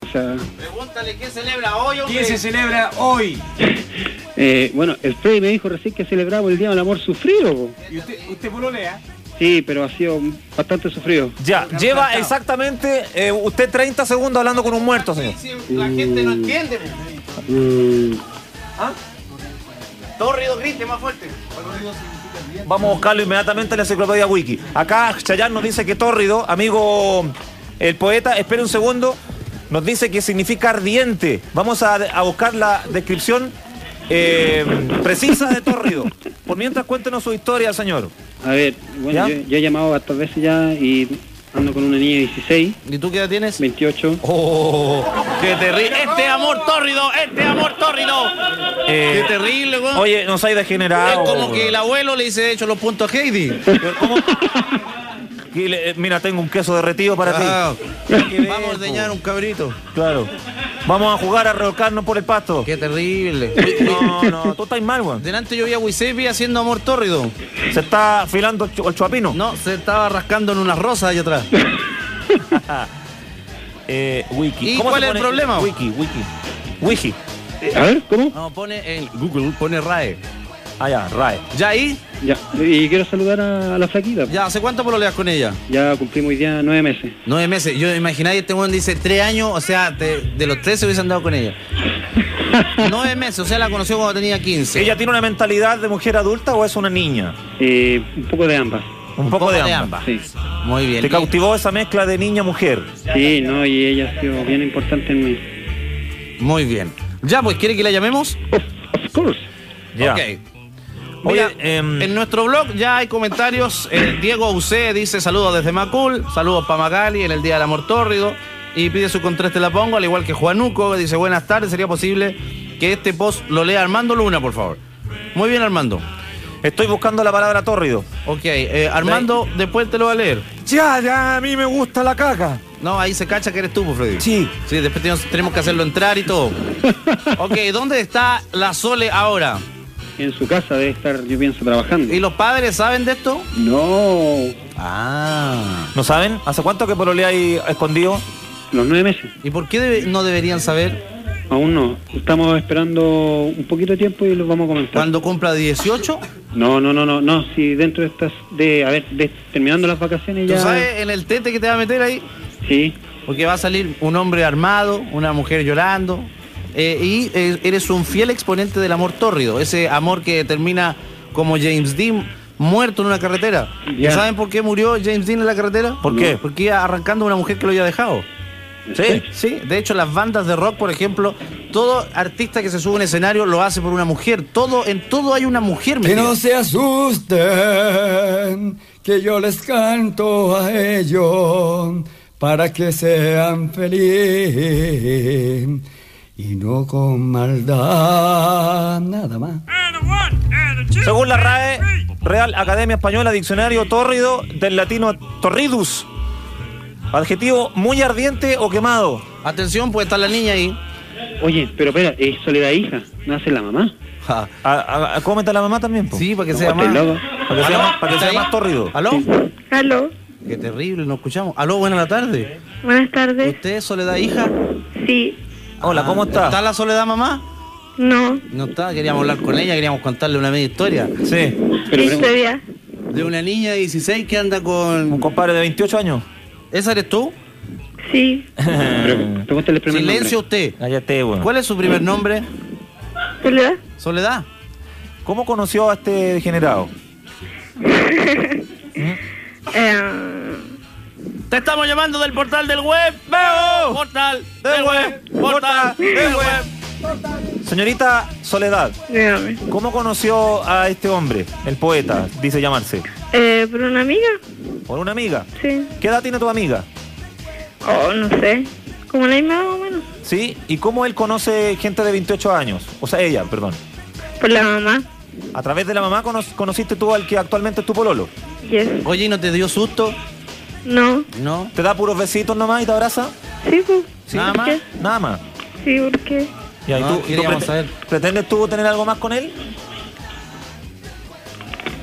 O sea... Pregúntale qué celebra hoy, hombre. ¿Qué se celebra hoy? bueno, el Freddy me dijo recién que celebramos el Día del Amor Sufrido, po. ¿Y usted pololea? Sí, pero ha sido bastante sufrido. Ya, lleva exactamente usted 30 segundos hablando con un muerto, señor. Sí, la gente no entiende. ¿Ah? Tórrido, grite más fuerte. Vamos a buscarlo inmediatamente en la enciclopedia Wiki. Acá Chayanne nos dice que tórrido, amigo el poeta, espere un segundo, nos dice que significa ardiente. Vamos a buscar la descripción precisa de tórrido. Por mientras, cuéntenos su historia, señor. A ver, bueno, yo he llamado bastantes veces ya y ando con una niña de 16. ¿Y tú qué edad tienes? 28. ¡Oh! ¡Qué terrible! ¡Este amor tórrido! ¡Este amor tórrido! ¡Qué terrible, güey! Oye, no soy degenerado. Es como que el abuelo le dice, de hecho, los puntos a Heidi. Mira, tengo un queso derretido para ti. Vamos a ordeñar un cabrito. Claro. Vamos a jugar a revolcarnos por el pasto. ¡Qué terrible! No, tú estás mal, güey. Delante yo vi a Wisepi haciendo amor tórrido. ¿Se está afilando el chuapino? No, se estaba rascando en unas rosas allá atrás. Wiki. ¿Y cuál es el problema? Wiki. A ver, ¿cómo? No, pone en Google, pone RAE. Ah, ya, RAE. ¿Ya ahí? Ya, y quiero saludar a la flaquita. ¿Ya hace cuánto pololeas con ella? Ya cumplimos hoy día 9 meses. 9 meses. Yo imagináis, este weón dice 3 años, o sea, de los 13 hubiese andado con ella. 9 meses, o sea, la conoció cuando tenía 15. ¿Ella tiene una mentalidad de mujer adulta o es una niña? Un poco de ambas. Un poco de ambas. Sí. Muy bien. ¿Te cautivó esa mezcla de niña-mujer? Sí, no, y ella ha sido bien importante en mí. Muy bien. Ya, pues, ¿quiere que la llamemos? Of course. Ya. Ok. Mira, Oye, en nuestro blog ya hay comentarios. Diego Eusé dice saludos desde Macul, saludos para Magali en el Día del Amor Tórrido y pide su contraste la pongo, al igual que Juanuco, dice buenas tardes, ¿sería posible que este post lo lea Armando Luna, por favor? Muy bien, Armando. Estoy buscando la palabra tórrido. Ok, Armando, después te lo va a leer. Ya, a mí me gusta la caca. No, ahí se cacha que eres tú, pues, Freddy. Sí. Sí, después tenemos que hacerlo entrar y todo. Ok, ¿dónde está la Sole ahora? En su casa debe estar, yo pienso, trabajando. ¿Y los padres saben de esto? No. Ah. ¿No saben? ¿Hace cuánto que pololea ahí escondido? Los 9 meses. ¿Y por qué no deberían saber? Aún no. Estamos esperando un poquito de tiempo y los vamos a comentar. ¿Cuándo cumpla 18? No. Si dentro de estas, terminando las vacaciones ya. ¿Tú sabes en el tete que te va a meter ahí? Sí. Porque va a salir un hombre armado, una mujer llorando. Y eres un fiel exponente del amor tórrido, ese amor que termina como James Dean muerto en una carretera. Ya. ¿Saben por qué murió James Dean en la carretera? ¿Por qué? Porque iba arrancando a una mujer que lo había dejado. Sí. Sí, de hecho las bandas de rock, por ejemplo, todo artista que se sube a un escenario lo hace por una mujer. En todo hay una mujer metida. Que no se asusten, que yo les canto a ellos para que sean felices y no con maldad, nada más. Según la RAE, Real Academia Española, diccionario tórrido, del latino torridus. Adjetivo muy ardiente o quemado. Atención, puede estar la niña ahí. Oye, pero espera, es Soledad hija, ¿no hace la mamá? ¿Cómo está la mamá también, po? Sí, para que No, sea estoy más. loco. Para que sea más, para que sea ¿Está ahí? más tórrido. ¿Aló? ¿Aló? Qué terrible, no escuchamos. ¿Aló? Buenas tardes. Buenas tardes. ¿Usted es Soledad hija? Sí. Hola, ¿cómo está? ¿Está la Soledad mamá? No. No está, queríamos hablar con ella, queríamos contarle una media historia. Sí. Pero, ¿Qué historia? De una niña de 16 que anda Un con... compadre de 28 años. ¿Esa eres tú? Sí. pregúntale el primer Silencio nombre. usted. Cállate, bueno. ¿Cuál es su primer nombre? ¿Soledad? Soledad. ¿Cómo conoció a este degenerado? Te estamos llamando del portal del web. ¡Veo! Portal del web. Portal del web. Señorita Soledad, Dígame. ¿cómo conoció a este hombre, el poeta, dice llamarse? ¿Por una amiga? ¿Por una amiga? Sí. ¿Qué edad tiene tu amiga? Oh, no sé. Como la misma más o menos. ¿Sí? ¿Y cómo él conoce gente de 28 años? O sea, ella, perdón. Por la mamá. ¿A través de la mamá conociste tú al que actualmente es tu pololo? Yes. Oye, ¿y no te dio susto? No. No. ¿Te da puros besitos nomás y te abraza? Sí, pues. ¿Sí? ¿Nada ¿Por más? qué? Nada más. Sí, ¿por qué? Ya, ¿y No, tú queríamos saber. pretendes tú tener algo más con él?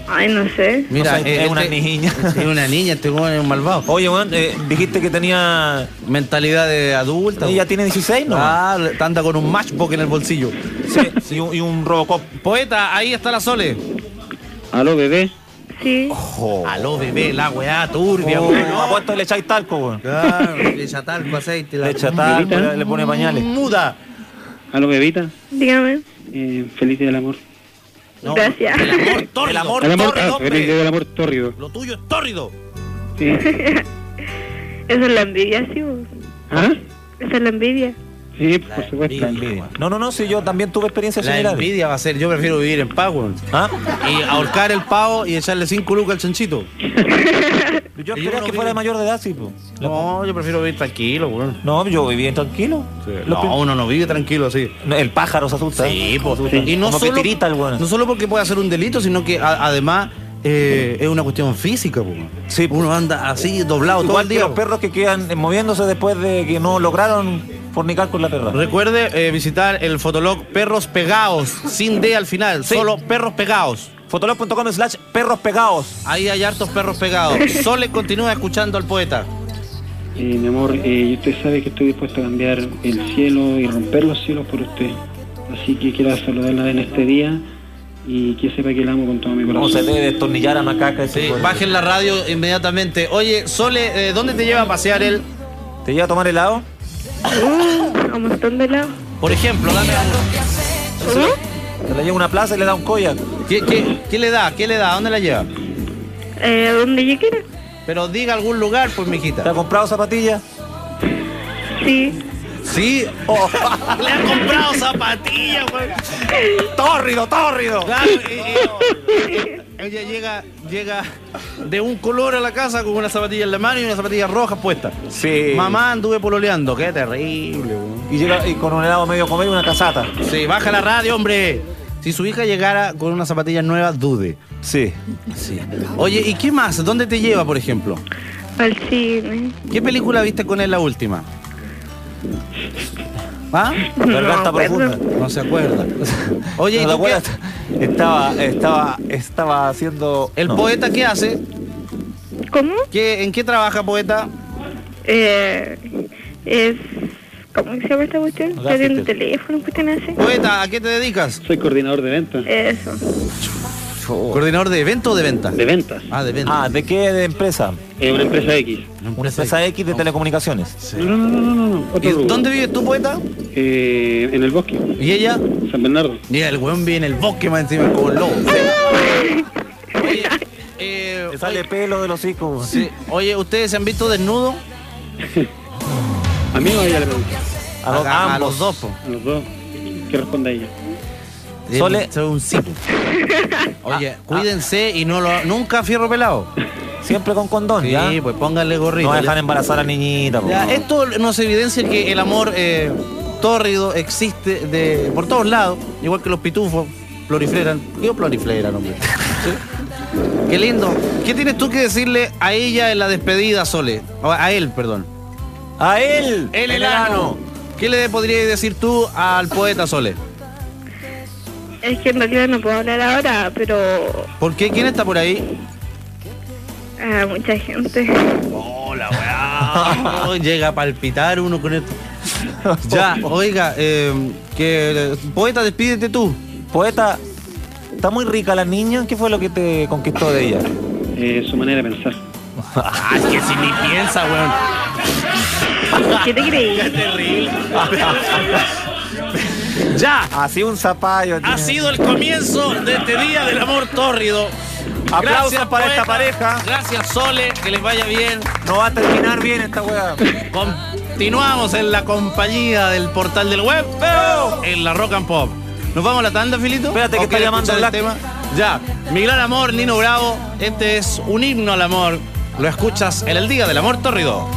Ay, no sé. Mira, No sé, es una niña. Es una niña, este weón es un malvado. Oye, weón, dijiste que tenía... Mentalidad de adulta. Ella tiene 16, ¿no? Ah, anda con un matchbook en el bolsillo. Sí, y un Robocop. Poeta, ahí está la Sole. Aló, bebé. Sí. Aló, bebé, la weá turbia, Oh, weón. ¿a cuánto le echáis talco, weón? Claro, le echa talco, aceite. Le echa talco, le pone pañales. Muda. Aló, bebita. Dígame. Feliz día del amor. No, Gracias. El amor tórrido. El amor El amor, tórrido, feliz día hombre. del amor tórrido. Lo tuyo es tórrido. Sí. Eso es la envidia, sí, vos. ¿Ah? Esa es la envidia. Sí, por supuesto. La envidia. No, sí, yo también tuve experiencias La similares. envidia va a ser, yo prefiero vivir en paz, weón. ¿Ah? Y ahorcar el pavo y echarle 5 lucas al chanchito. Yo Y esperé uno que vive- fuera de mayor de edad, sí, po. No, yo prefiero vivir tranquilo, weón. No, yo viví tranquilo. No, uno no vive tranquilo así. El pájaro se asusta. Sí, pues. Se asusta. Y no Como solo, que tirita el weón. no solo porque puede hacer un delito, sino que además es una cuestión física, pues. Sí, Uno anda así doblado todo Igual el que día. los perros que quedan moviéndose después de que no lograron fornicar con la perra. Recuerde visitar el fotolog Perros Pegados, sin D al final, Sí. solo Perros Pegados. Fotolog.com/perros pegados. Ahí hay hartos perros pegados. Sole continúa escuchando al poeta. Mi amor, usted sabe que estoy dispuesto a cambiar el cielo y romper los cielos por usted. Así que quiero saludarla en este día y que sepa que la amo con todo mi No corazón. se debe destornillar a Macaca ese Sí, weón. bajen la radio inmediatamente. Oye, Sole, ¿dónde te lleva a pasear él? ¿Te lleva a tomar helado? A un montón de lado. Por ejemplo, dame algo. Se la lleva a una plaza y le da un collar. ¿Qué le da? ¿Qué le da? ¿Dónde la lleva? Donde yo quiera. Pero diga algún lugar, pues, ¿Te ha mijita. comprado zapatillas? Sí. Sí. Le han comprado zapatillas, güey. ¡Tórrido! Claro, ella llega de un color a la casa con una zapatilla en la mano y una zapatilla roja puesta. Sí. Mamá, anduve pololeando. Qué terrible, güey. Y llega y con un helado medio comido y una casata. Sí, baja la radio, hombre. Si su hija llegara con unas zapatillas nuevas, dude. Sí. Sí. Oye, ¿y qué más? ¿Dónde te lleva, por ejemplo? Al cine. ¿Qué película viste con él la última? ¿Ah? Garganta No, profunda. No se acuerda. Oye, ¿y ¿No te tú qué? acuerdas? Estaba haciendo... ¿El no. poeta qué hace? ¿Cómo? ¿En qué trabaja, poeta? Es... ¿Cómo se llama esta cuestión? Gaffiter. Está en el teléfono, cuestión así. Poeta, ¿a qué te dedicas? Soy coordinador de ventas. Eso. ¿Coordinador de evento o de venta? De ventas. Ah, de venta. Ah, ¿de qué de empresa? Una empresa X. Una empresa X de telecomunicaciones. No. ¿Y Otro rubro. dónde vives tú, poeta? En el bosque. ¿Y ella? San Bernardo. Mira, el weón vive en el bosque más encima como el lobo. Oye, Le sale pelo de los hocico. sí. Oye, ¿ustedes se han visto desnudos? A mí o a ella le pregunto. A ambos. los dos, po. A los dos. ¿Qué responde ella? Sole, soy un cipo. Oye, cuídense y nunca fierro pelado. Siempre con condón, Sí, ¿ya? pues pónganle gorrito. No dejan embarazar a la niñita. po. Ya, esto nos evidencia que el amor tórrido existe por todos lados, igual que los pitufos proliferan. Digo proliferan, hombre. ¿Sí? Qué lindo. ¿Qué tienes tú que decirle a ella en la despedida, Sole? A él, perdón. ¡A él! El enano. ¿Qué le podrías decir tú al poeta, Sole? Es que en realidad no puedo hablar ahora, pero... ¿Por qué? ¿Quién está por ahí? mucha gente. Hola, weá. Llega a palpitar uno con esto. Ya, oiga, poeta, despídete tú. Poeta, ¿está muy rica la niña? ¿Qué fue lo que te conquistó de ella? Su manera de pensar. Ah, es que si ni piensa, weón. ¿Qué te creí? Qué terrible. Ya, Así un zapallo. ha sido el comienzo de este día del amor tórrido. Aplausos Gracias, para esta poeta. pareja. Gracias, Sole, que les vaya bien. No va a terminar bien esta weá. Continuamos en la compañía del portal del web, pero en la Rock and Pop. ¿Nos vamos a la tanda, Filito? Espérate, ¿O que está quieres llamando escuchar el Black. tema? Ya, mi gran amor, Nino Bravo. Este es un himno al amor. Lo escuchas en el día del amor tórrido.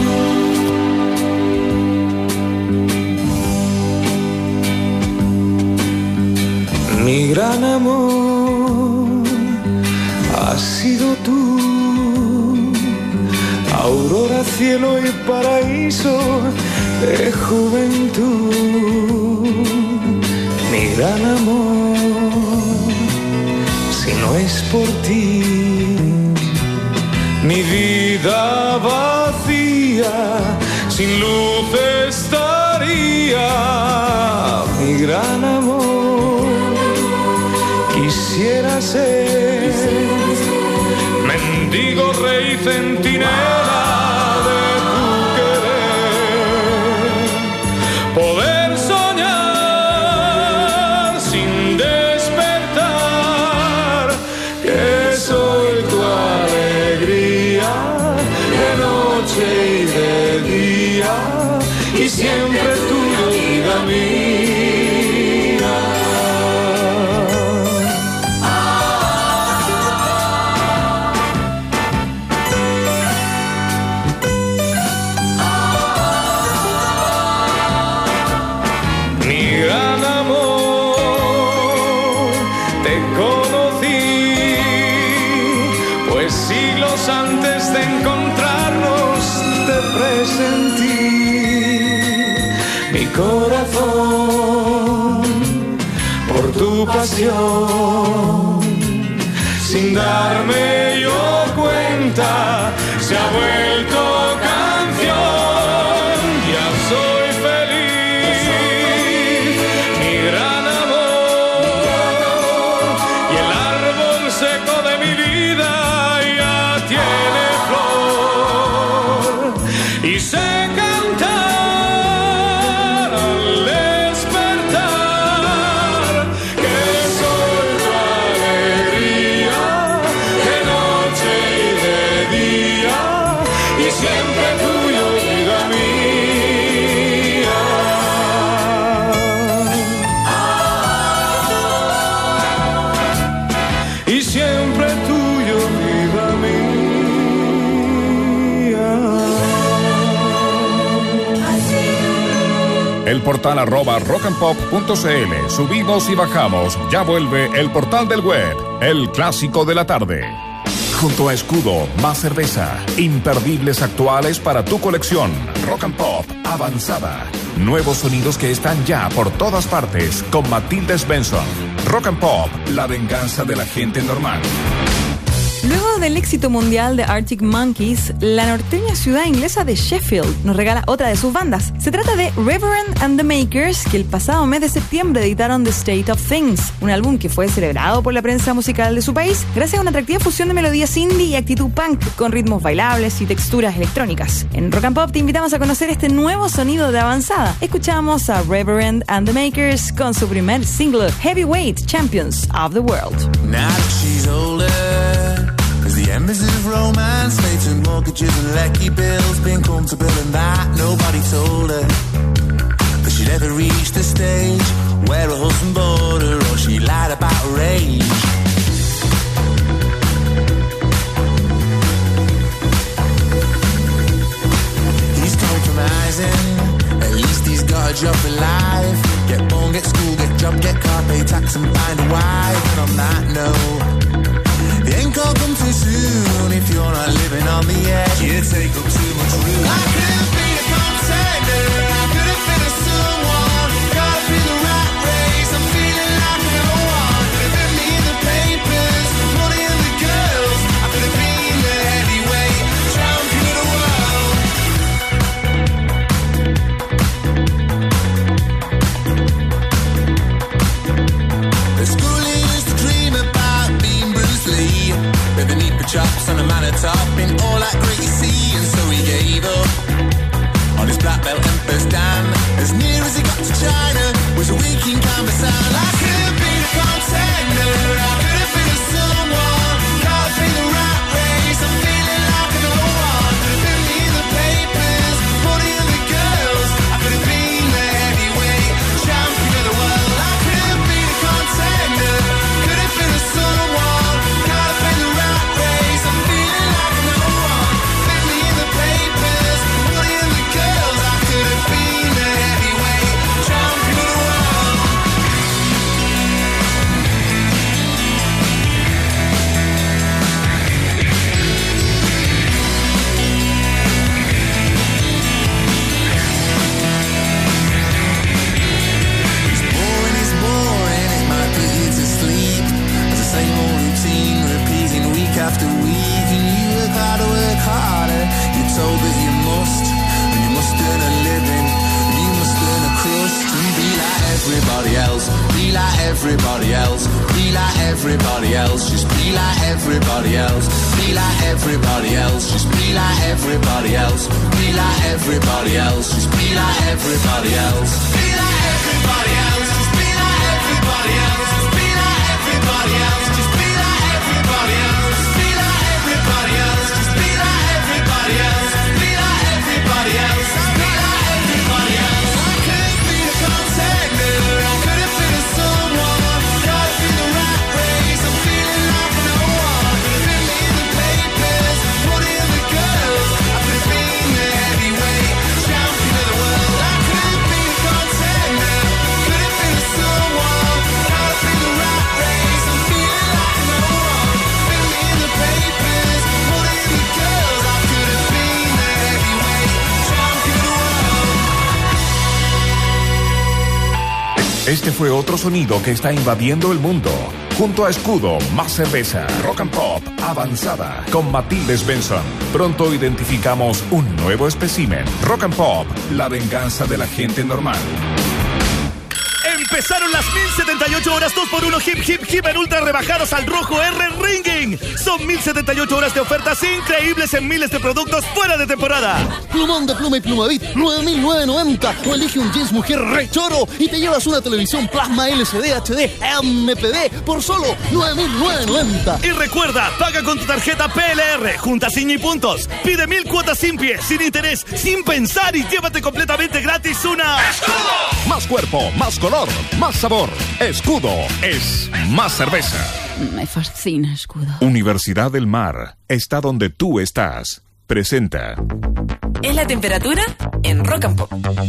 Mi gran amor has sido tú, aurora, cielo y paraíso de juventud. Mi gran amor, si no es por ti. Mi vida vacía, sin luz estaría. Mi gran amor, quisiera ser mendigo, rey, centinela de tu querer. Poder soñar sin despertar, que soy tu alegría de noche y de día, y siempre tuyo, vida mía. Antes de encontrarnos te presentí mi corazón por tu pasión. Sin darme yo cuenta se ha vuelto canción. Ya soy feliz, mi gran amor, y el árbol seco de mi vida tiene flor, y sé cantar al despertar que soy tu alegría de noche y de día, y siempre tuyo, vida mía. Y siempre tuyo, vida mía. El portal @rockandpop.cl. Subimos y bajamos. Ya vuelve el portal del web, el clásico de la tarde. Junto a Escudo, más cerveza. Imperdibles actuales para tu colección. Rock and Pop avanzada. Nuevos sonidos que están ya por todas partes con Matilda Svensson. Rock and Pop, la venganza de la gente normal. Luego del éxito mundial de Arctic Monkeys, la norteña ciudad inglesa de Sheffield nos regala otra de sus bandas. Se trata de Reverend and the Makers, que el pasado mes de septiembre editaron The State of Things, un álbum que fue celebrado por la prensa musical de su país gracias a una atractiva fusión de melodías indie y actitud punk con ritmos bailables y texturas electrónicas. En Rock and Pop te invitamos a conocer este nuevo sonido de avanzada. Escuchamos a Reverend and the Makers con su primer single, Heavyweight Champions of the World. Now that she's older, as the embers of romance fade to mortgages and lecky bills, being comfortable in that nobody told her that she'd ever reach the stage where her husband bored her or she lied about her age. He's compromising, at least he's got a job for life. Get born, get school, get job, get car, pay tax and find a wife. And on that note, the end can't come too soon if you're not living on the edge. You take up too much room. I could have been a contender, I could have been a someone. Caught up in the rat race, I'm feeling like no one. Could have been me in the papers, money and the girls. I could have been the heavyweight champion of the world. The schooling used to dream about being Bruce Lee, with the neat chops and a man at top in all that great you see. And so he gave up on his black belt Emperor's Dan. As near as he got to China was a week in canvas sound. I could have been a contender, I could have been a someone. Caught up in the rat race, I'm feeling like no one. Could have been me in the papers, money and the girls. I could have been the heavyweight champion of the world. I could have been a contender, could have been a someone. Caught up in the rat race, I'm feeling like no one. Been me in the papers, money and the girls. I could have been the heavyweight champion of the world. everybody else. Be like everybody else. Be like everybody else. Just be like everybody else. Be like everybody else. Just be like everybody else. Be like everybody else. Just be like everybody else. Be like everybody else. Just be like everybody else. Just be like everybody else. Just be like everybody else. Be like everybody else. Just be like everybody else. Be like everybody else. Be like everybody else. I couldn't be the contact mirror. I couldn't fit in someone. Gotta be the rat race. I'm feeling like no one. Fit me in the papers. Put in the girls. I could have been the heavyweight champion of the world. I couldn't be the contact mirror. Couldn't fit in someone. Gotta be the rat race. I'm feeling like no one. Fit me in the papers. Put in the girls. I could have been the heavyweight champion of the world. Este fue otro sonido que está invadiendo el mundo. Junto a Escudo, más cerveza, Rock and Pop, avanzada, con Matilde Svensson. Pronto identificamos un nuevo espécimen. Rock and Pop, la venganza de la gente normal. Empezaron las 1078 horas 2x1 hip en ultra rebajadas al rojo R Ringing. Son 1078 horas de ofertas increíbles en miles de productos fuera de temporada. Plumón de pluma y plumavit, 9.990. O elige un jeans mujer re choro y te llevas una televisión plasma LCD HD MPD por solo 9.990. Y recuerda, paga con tu tarjeta PLR, junta Ciña y puntos. Pide 1000 cuotas sin pie, sin interés, sin pensar y llévate completamente gratis una... ¡Escudo! Más cuerpo, más color, más sabor. Escudo es más cerveza. Me fascina Escudo. Universidad del Mar está donde tú estás. Presenta. Es la temperatura en Rock and Pop.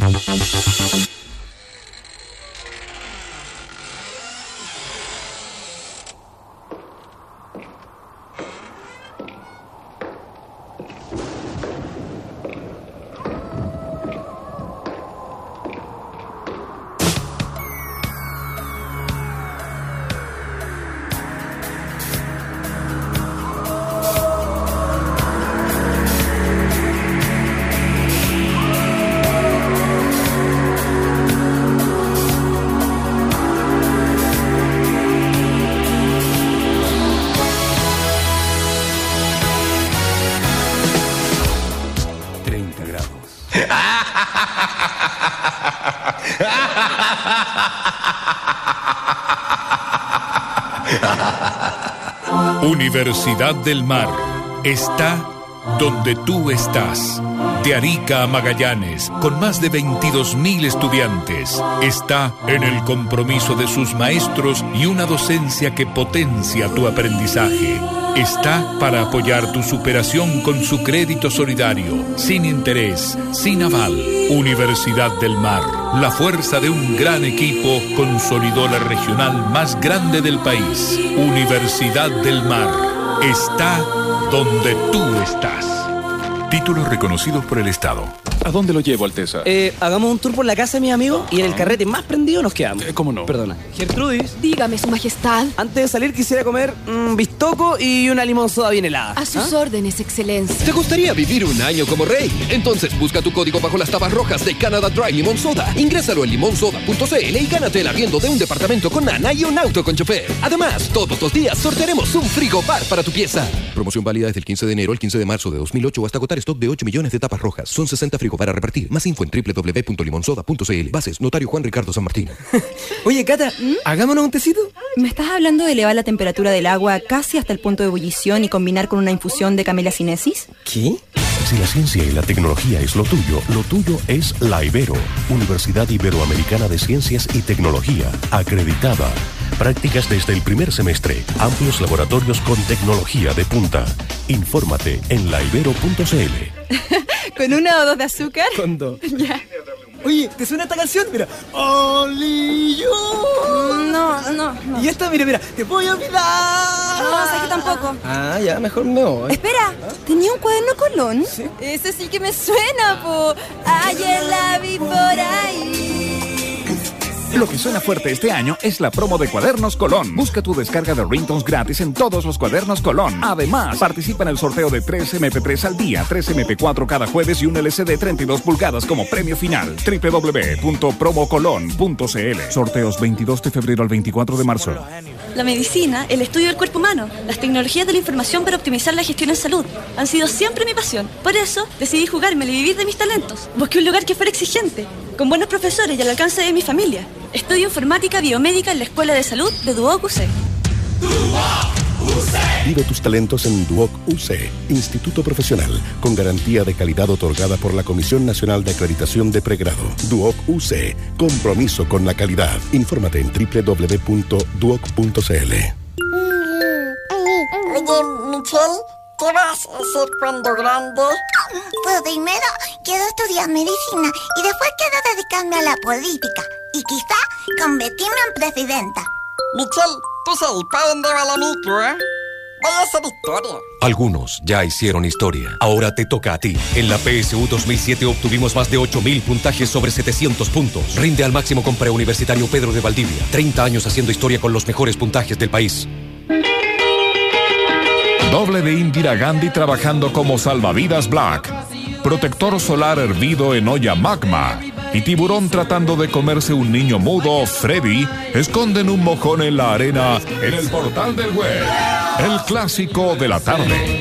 Universidad del Mar está donde tú estás. De Arica a Magallanes, con más de 22.000 estudiantes, está en el compromiso de sus maestros y una docencia que potencia tu aprendizaje. Está para apoyar tu superación con su crédito solidario, sin interés, sin aval. Universidad del Mar, la fuerza de un gran equipo, consolidó la regional más grande del país. Universidad del Mar, está donde tú estás. Títulos reconocidos por el Estado. ¿A dónde lo llevo, Alteza? Hagamos un tour por la casa de mi amigo y en el carrete más prendido nos quedamos. ¿Cómo no? Perdona. Gertrudis. Dígame, su majestad. Antes de salir quisiera comer bistoco y una limón soda bien helada. A sus órdenes, excelencia. ¿Te gustaría vivir un año como rey? Entonces busca tu código bajo las tapas rojas de Canada Dry Limón Soda. Ingrésalo en limonsoda.cl y gánate el arriendo de un departamento con nana y un auto con chofer. Además, todos los días sortearemos un frigobar para tu pieza. Promoción válida desde el 15 de enero al 15 de marzo de 2008 hasta agotar stock de 8 millones de tapas rojas. Son 60 frigobar a repartir. Más info en www.limonsoda.cl. Bases, notario Juan Ricardo San Martín. Oye, Cata, ¿hagámonos un tecito? ¿Me estás hablando de elevar la temperatura del agua casi hasta el punto de ebullición y combinar con una infusión de Camellia sinensis? ¿Qué? Si la ciencia y la tecnología es lo tuyo es la Ibero, Universidad Iberoamericana de Ciencias y Tecnología, acreditada. Prácticas desde el primer semestre, amplios laboratorios con tecnología de punta. Infórmate en laibero.cl. ¿Con 1 o 2 de azúcar? Con 2. Ya. Oye, ¿te suena esta canción? Mira. ¡Only you! No. Y esta, mira, te voy a olvidar. No, sé que tampoco. Ah, ya, mejor me voy. Espera, ¿tenía un cuaderno Colón? Sí. Ese sí que me suena, po. Ayer la vi por ahí. Lo que suena fuerte este año es la promo de Cuadernos Colón. Busca tu descarga de ringtones gratis en todos los Cuadernos Colón. Además, participa en el sorteo de 3 MP3 al día, 3 MP4 cada jueves y un LCD 32 pulgadas como premio final. www.promocolon.cl. Sorteos 22 de febrero al 24 de marzo. La medicina, el estudio del cuerpo humano, las tecnologías de la información para optimizar la gestión en salud han sido siempre mi pasión. Por eso, decidí jugármela y vivir de mis talentos. Busqué un lugar que fuera exigente, con buenos profesores y al alcance de mi familia. Estudio informática biomédica en la Escuela de Salud de Duoc UC. Vive tus talentos en Duoc UC, Instituto Profesional, con garantía de calidad otorgada por la Comisión Nacional de Acreditación de Pregrado. Duoc UC, compromiso con la calidad. Infórmate en www.duoc.cl. Oye, Michelle, ¿qué vas a hacer cuando grande? Pues primero quiero estudiar medicina y después quiero dedicarme a la política y quizá convertirme en presidenta. Michelle, tú sabes para dónde va la micro, ¿eh? Vaya a hacer historia. Algunos ya hicieron historia. Ahora te toca a ti. En la PSU 2007 obtuvimos más de 8.000 puntajes sobre 700 puntos. Rinde al máximo con Preuniversitario Pedro de Valdivia. 30 años haciendo historia con los mejores puntajes del país. Doble de Indira Gandhi trabajando como salvavidas Black. Protector solar hervido en olla magma. Y tiburón tratando de comerse un niño mudo, Freddy, esconden un mojón en la arena en el portal del web. El clásico de la tarde.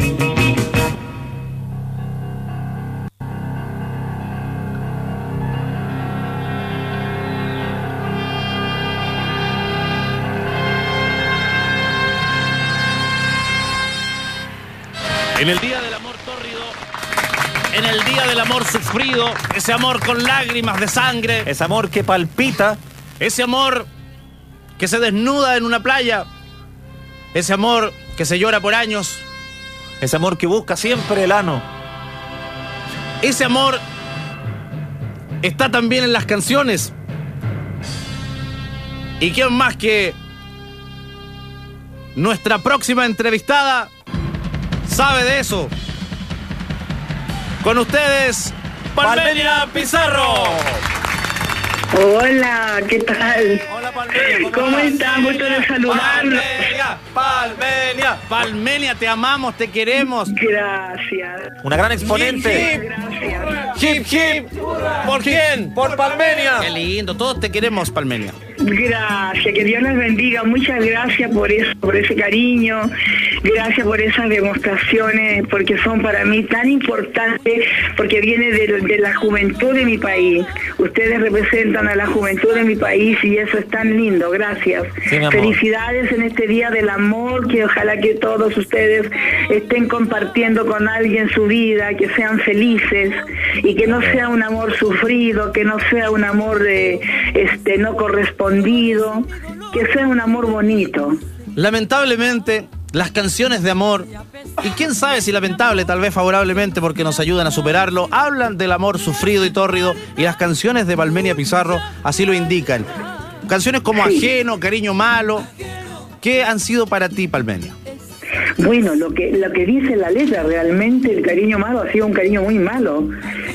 En el día del amor tórrido, en el día del amor sufrido, ese amor con lágrimas de sangre, ese amor que palpita, ese amor que se desnuda en una playa, ese amor que se llora por años, ese amor que busca siempre el ano, ese amor está también en las canciones. ¿Y quién más que nuestra próxima entrevistada sabe de eso? Con ustedes, Palmenia Pizarro. Hola, ¿qué tal? Hola, Palmenia. ¿Cómo están? Gusto de saludarlos. Palmenia, te amamos, te queremos. Gracias. Una gran exponente. Hip, hip. ¿Por quién? Por Palmenia. Qué lindo, todos te queremos, Palmenia. Gracias, que Dios les bendiga. Muchas gracias por eso, por ese cariño. Gracias por esas demostraciones, porque son para mí tan importantes, porque viene de la juventud de mi país. Ustedes representan a la juventud de mi país y eso es tan lindo. Gracias. Sí, felicidades en este Día del Amor, que ojalá que todos ustedes estén compartiendo con alguien su vida, que sean felices y que no sea un amor sufrido, que no sea un amor no correspondido, que sea un amor bonito. Lamentablemente, las canciones de amor, y quién sabe si lamentable, tal vez favorablemente porque nos ayudan a superarlo, hablan del amor sufrido y tórrido, y las canciones de Palmenia Pizarro así lo indican. Canciones como Ajeno, Cariño Malo, ¿qué han sido para ti, Palmenia? Bueno, lo que dice la letra, realmente el cariño malo ha sido un cariño muy malo.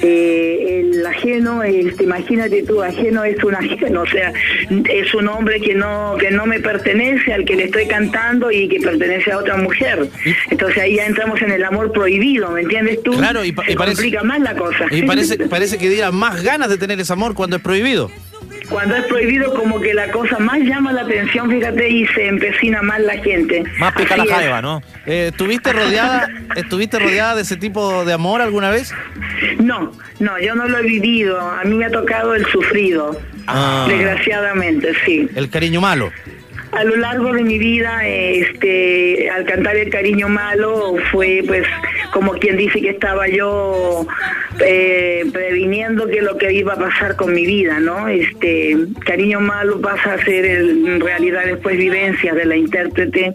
El ajeno, imagínate tú, ajeno es un ajeno, o sea, es un hombre que no me pertenece, al que le estoy cantando y que pertenece a otra mujer. Entonces ahí ya entramos en el amor prohibido, ¿me entiendes tú? Claro, y se complica más la cosa. Y parece que diera más ganas de tener ese amor cuando es prohibido. Cuando es prohibido, como que la cosa más llama la atención, fíjate, y se empecina más la gente. Más pica la jaiba, ¿no? ¿Estuviste rodeada de ese tipo de amor alguna vez? No, yo no lo he vivido. A mí me ha tocado el sufrido, desgraciadamente, sí. El cariño malo. A lo largo de mi vida, al cantar el cariño malo, fue pues como quien dice que estaba yo previniendo que lo que iba a pasar con mi vida, ¿no? Cariño malo pasa a ser en realidad después vivencias de la intérprete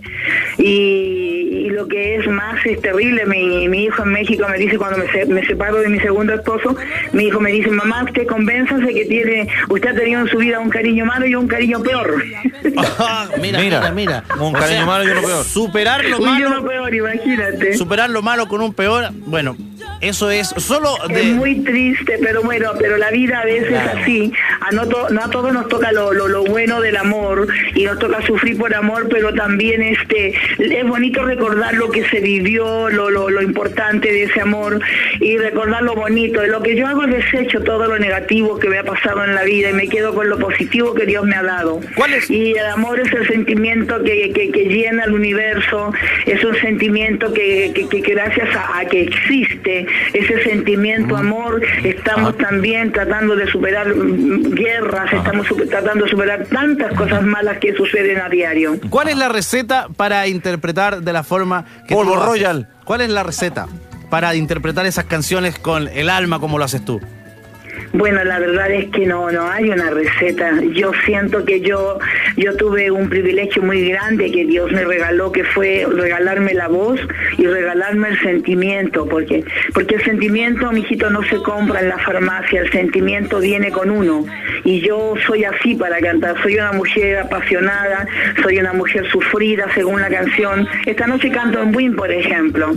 y lo que es más terrible, mi hijo en México me dice, cuando me separo de mi segundo esposo, mi hijo me dice: mamá, usted convénzase que usted ha tenido en su vida un cariño malo y un cariño peor. Mira. Un cariño malo y uno peor. Superar lo malo. Y uno peor, imagínate. Superar lo malo con un peor. Bueno, Eso es solo de... Es muy triste, pero bueno, pero la vida a veces es así. No a todos nos toca lo bueno del amor y nos toca sufrir por amor, pero también es bonito recordar lo que se vivió, lo importante de ese amor y recordar lo bonito. Lo que yo hago es desecho todo lo negativo que me ha pasado en la vida y me quedo con lo positivo que Dios me ha dado. ¿Cuál es? Y el amor es el sentimiento que llena el universo, es un sentimiento que gracias a que existe ese sentimiento, amor, estamos también tratando de superar guerras, estamos tratando de superar tantas cosas malas que suceden a diario. ¿Cuál es la receta para interpretar de la forma que Polvo tú lo haces? Royal. ¿Cuál es la receta para interpretar esas canciones con el alma como lo haces tú? Bueno, la verdad es que no hay una receta. Yo siento que yo tuve un privilegio muy grande que Dios me regaló, que fue regalarme la voz y regalarme el sentimiento, porque el sentimiento, mijito, no se compra en la farmacia, el sentimiento viene con uno. Y yo soy así para cantar, soy una mujer apasionada, soy una mujer sufrida según la canción. Esta noche canto en Buin, por ejemplo.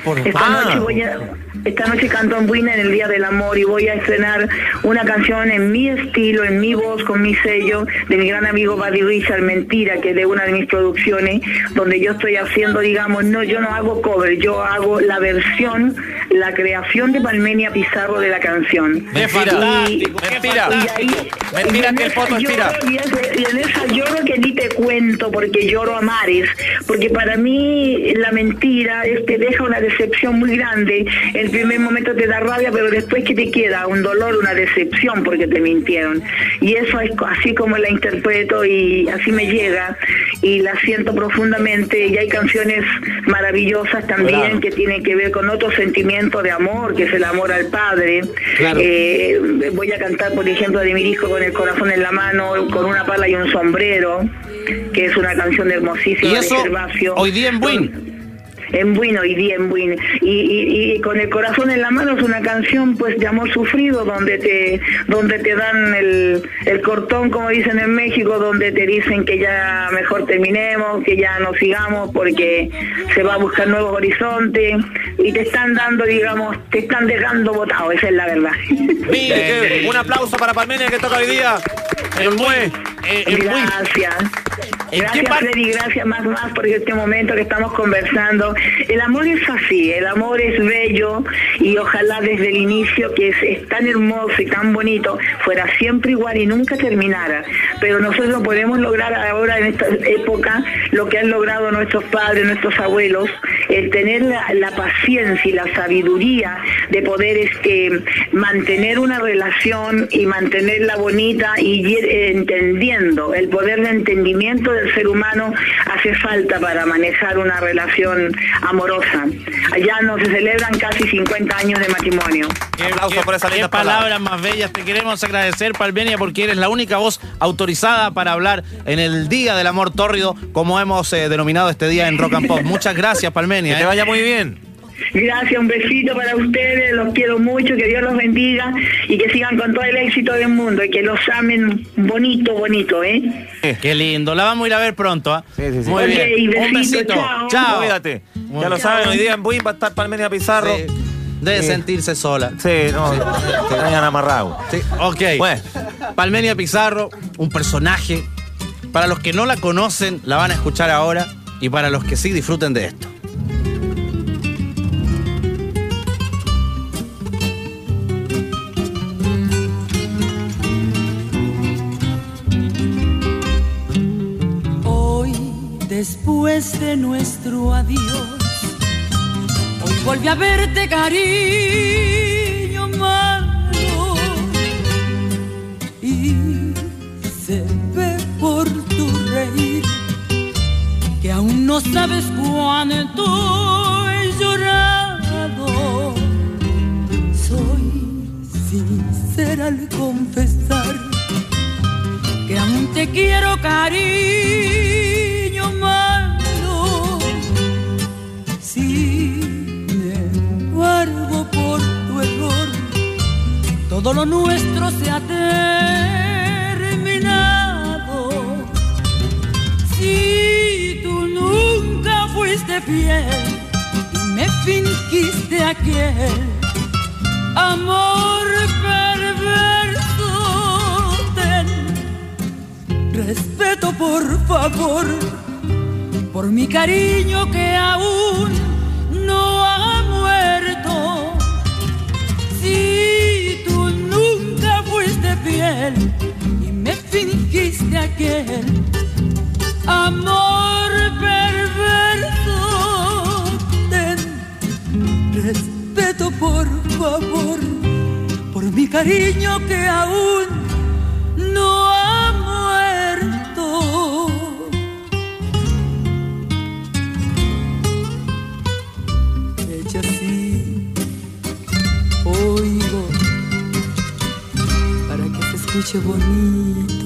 Esta noche canto en Buin en el Día del Amor y voy a estrenar una canción en mi estilo, en mi voz, con mi sello, de mi gran amigo Buddy Richard, Mentira, que es de una de mis producciones, donde yo estoy haciendo, digamos, yo no hago cover, yo hago la versión, la creación de Palmenia Pizarro de la canción. Mentira que el foto inspira. Y en esa lloro que ni te cuento, porque lloro a mares, porque para mí la mentira te deja una decepción muy grande. El primer momento te da rabia, pero después que te queda un dolor, una decepción porque te mintieron. Y eso es así como la interpreto y así me llega y la siento profundamente. Y hay canciones maravillosas también que tienen que ver con otro sentimiento de amor, que es el amor al padre. Voy a cantar, por ejemplo, de mi disco Con el corazón en la mano, Con una pala y un sombrero, que es una canción hermosísima. ¿Y eso de Gervasio. hoy día en Buin? En Buin, hoy día en Buin. Y Con el corazón en la mano es una canción pues de amor sufrido, donde te dan el cortón, como dicen en México, donde te dicen que ya mejor terminemos, que ya no sigamos porque se va a buscar nuevos horizontes y te están dando, digamos, te están dejando botado, esa es la verdad. Un aplauso para Palmenia que toca hoy día en Buin. Gracias. Gracias, Freddy, gracias más por este momento que estamos conversando. El amor es así, el amor es bello y ojalá desde el inicio, que es tan hermoso y tan bonito, fuera siempre igual y nunca terminara. Pero nosotros podemos lograr ahora en esta época lo que han logrado nuestros padres, nuestros abuelos, el tener la paciencia y la sabiduría de poder mantener una relación y mantenerla bonita y ir entendiendo. El poder de entendimiento del ser humano hace falta para manejar una relación amorosa. Allá nos celebran casi 50 años de matrimonio. Qué palabras más bellas. Te queremos agradecer, Palmenia, porque eres la única voz autorizada para hablar en el Día del Amor Tórrido, como hemos denominado este día en Rock and Pop. Muchas gracias, Palmenia. Que te vaya muy bien. Gracias, un besito para ustedes, los quiero mucho, que Dios los bendiga y que sigan con todo el éxito del mundo y que los amen bonito, Qué lindo, la vamos a ir a ver pronto, Sí. Muy bien, un besito, chao. Cuídate. Ya lo saben, hoy día en Buin va a estar Palmenia Pizarro. Sí. Debe sentirse sola. Sí, no, te hayan amarrado. Sí, ok. Bueno, Palmenia Pizarro, un personaje. Para los que no la conocen, la van a escuchar ahora. Y para los que sí, disfruten de esto. Hoy, después de nuestro adiós, hoy volví a verte, cariño malo, y se ve por tu reír que aún no sabes cuánto he llorado. Soy sincera al confesar que aún te quiero, cariño malo. Sin embargo, por tu error, todo lo nuestro se ha terminado. Si tú nunca fuiste fiel y me fingiste a aquel amor perverso. Ten respeto, por favor, por mi cariño que aún no ha muerto. Si tú nunca fuiste fiel y me fingiste aquel amor perverso, ten respeto, por favor, por mi cariño que aún no ha muerto. Hecha así, oigo, para que se escuche bonito.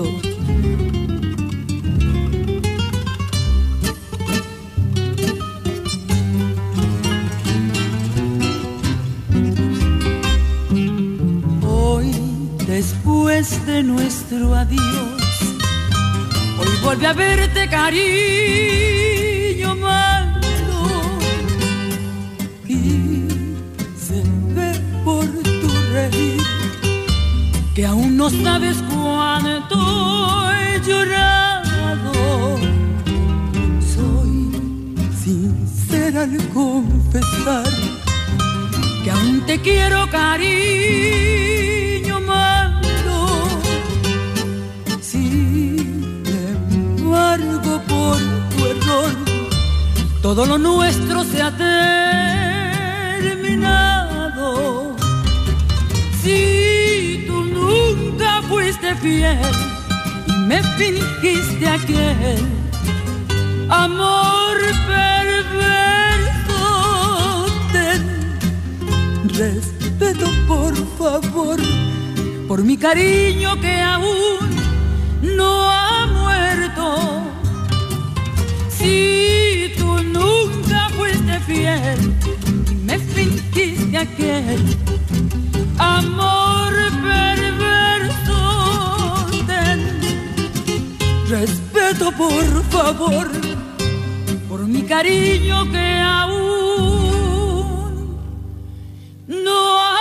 Después de nuestro adiós, hoy volví a verte, cariño malo, y se ve por tu reír que aún no sabes cuánto he llorado. Soy sincera al confesar que aún te quiero, cariño malo. Sin embargo, por tu error, todo lo nuestro se ha terminado. Si tú nunca fuiste fiel y me fingiste aquel amor perverso, ten respeto, por favor, por mi cariño que aún no ha muerto. Si tú nunca fuiste fiel y me fingiste aquel amor perverso, ten respeto, por favor, por mi cariño que aún no ha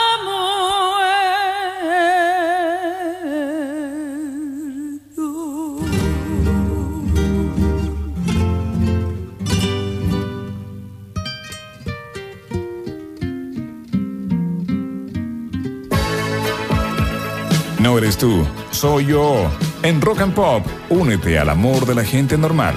No eres tú, soy yo. En Rock and Pop, únete al amor de la gente normal.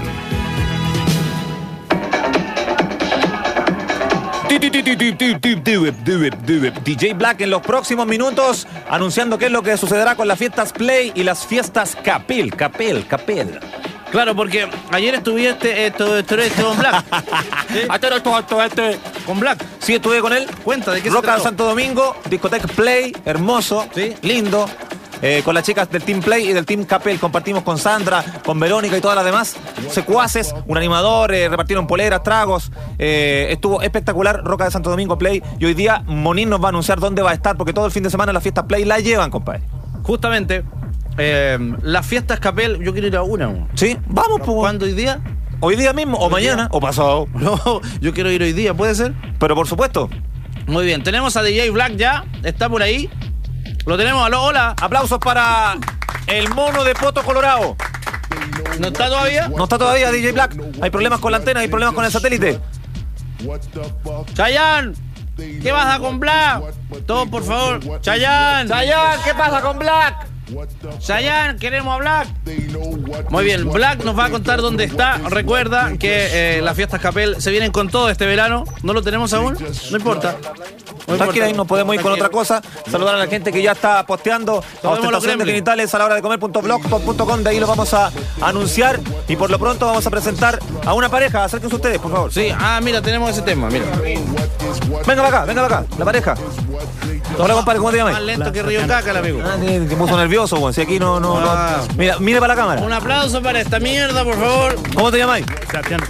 DJ Black en los próximos minutos anunciando qué es lo que sucederá con las fiestas Play y las fiestas Capel. Claro, porque ayer estuviste con Black. ¿Sí? Con Black. Sí, estuve con él. Cuenta de qué Roca se trató. Santo Domingo, discoteca Play, hermoso, ¿sí? Lindo. Con las chicas del Team Play y del Team Capel compartimos con Sandra, con Verónica y todas las demás secuaces, un animador, repartieron poleras, tragos, estuvo espectacular Roca de Santo Domingo Play, y hoy día Monín nos va a anunciar dónde va a estar, porque todo el fin de semana las fiestas Play la llevan, compadre. Justamente, las fiestas Capel, yo quiero ir a una. ¿Sí? Vamos, pues. ¿Cuándo, hoy día? Hoy día mismo, o mañana, o pasado. No, yo quiero ir hoy día, ¿puede ser? Pero por supuesto. Muy bien, tenemos a DJ Black ya, está por ahí. Lo tenemos, aló, hola. Aplausos para el mono de Poto Colorado. ¿No está todavía? No está todavía, DJ Black. Hay problemas con la antena, hay problemas con el satélite. Chayanne, ¿qué pasa con Black? Todo, por favor. Chayanne, ¿qué pasa con Black? Chayanne, queremos a Black. Muy bien, Black nos va a contar dónde está. Recuerda que las fiestas Capel se vienen con todo este verano. ¿No lo tenemos aún? No importa. Tranquila, ahí nos podemos ir con otra cosa. Saludar a la gente que ya está posteando ostentación de genitales a la hora de comer.blogspot.com. De ahí lo vamos a anunciar. Y por lo pronto vamos a presentar a una pareja. Acérquense ustedes, por favor. Sí, mira, tenemos ese tema, mira. Venga para acá, la pareja. Hola, compadre, ¿cómo te llamas? Más lento que Río Caca, el amigo. Te puso nervioso, güey. Si aquí no. Mira, mire para la cámara. Un aplauso para esta mierda, por favor. ¿Cómo te llamáis? Sebastián.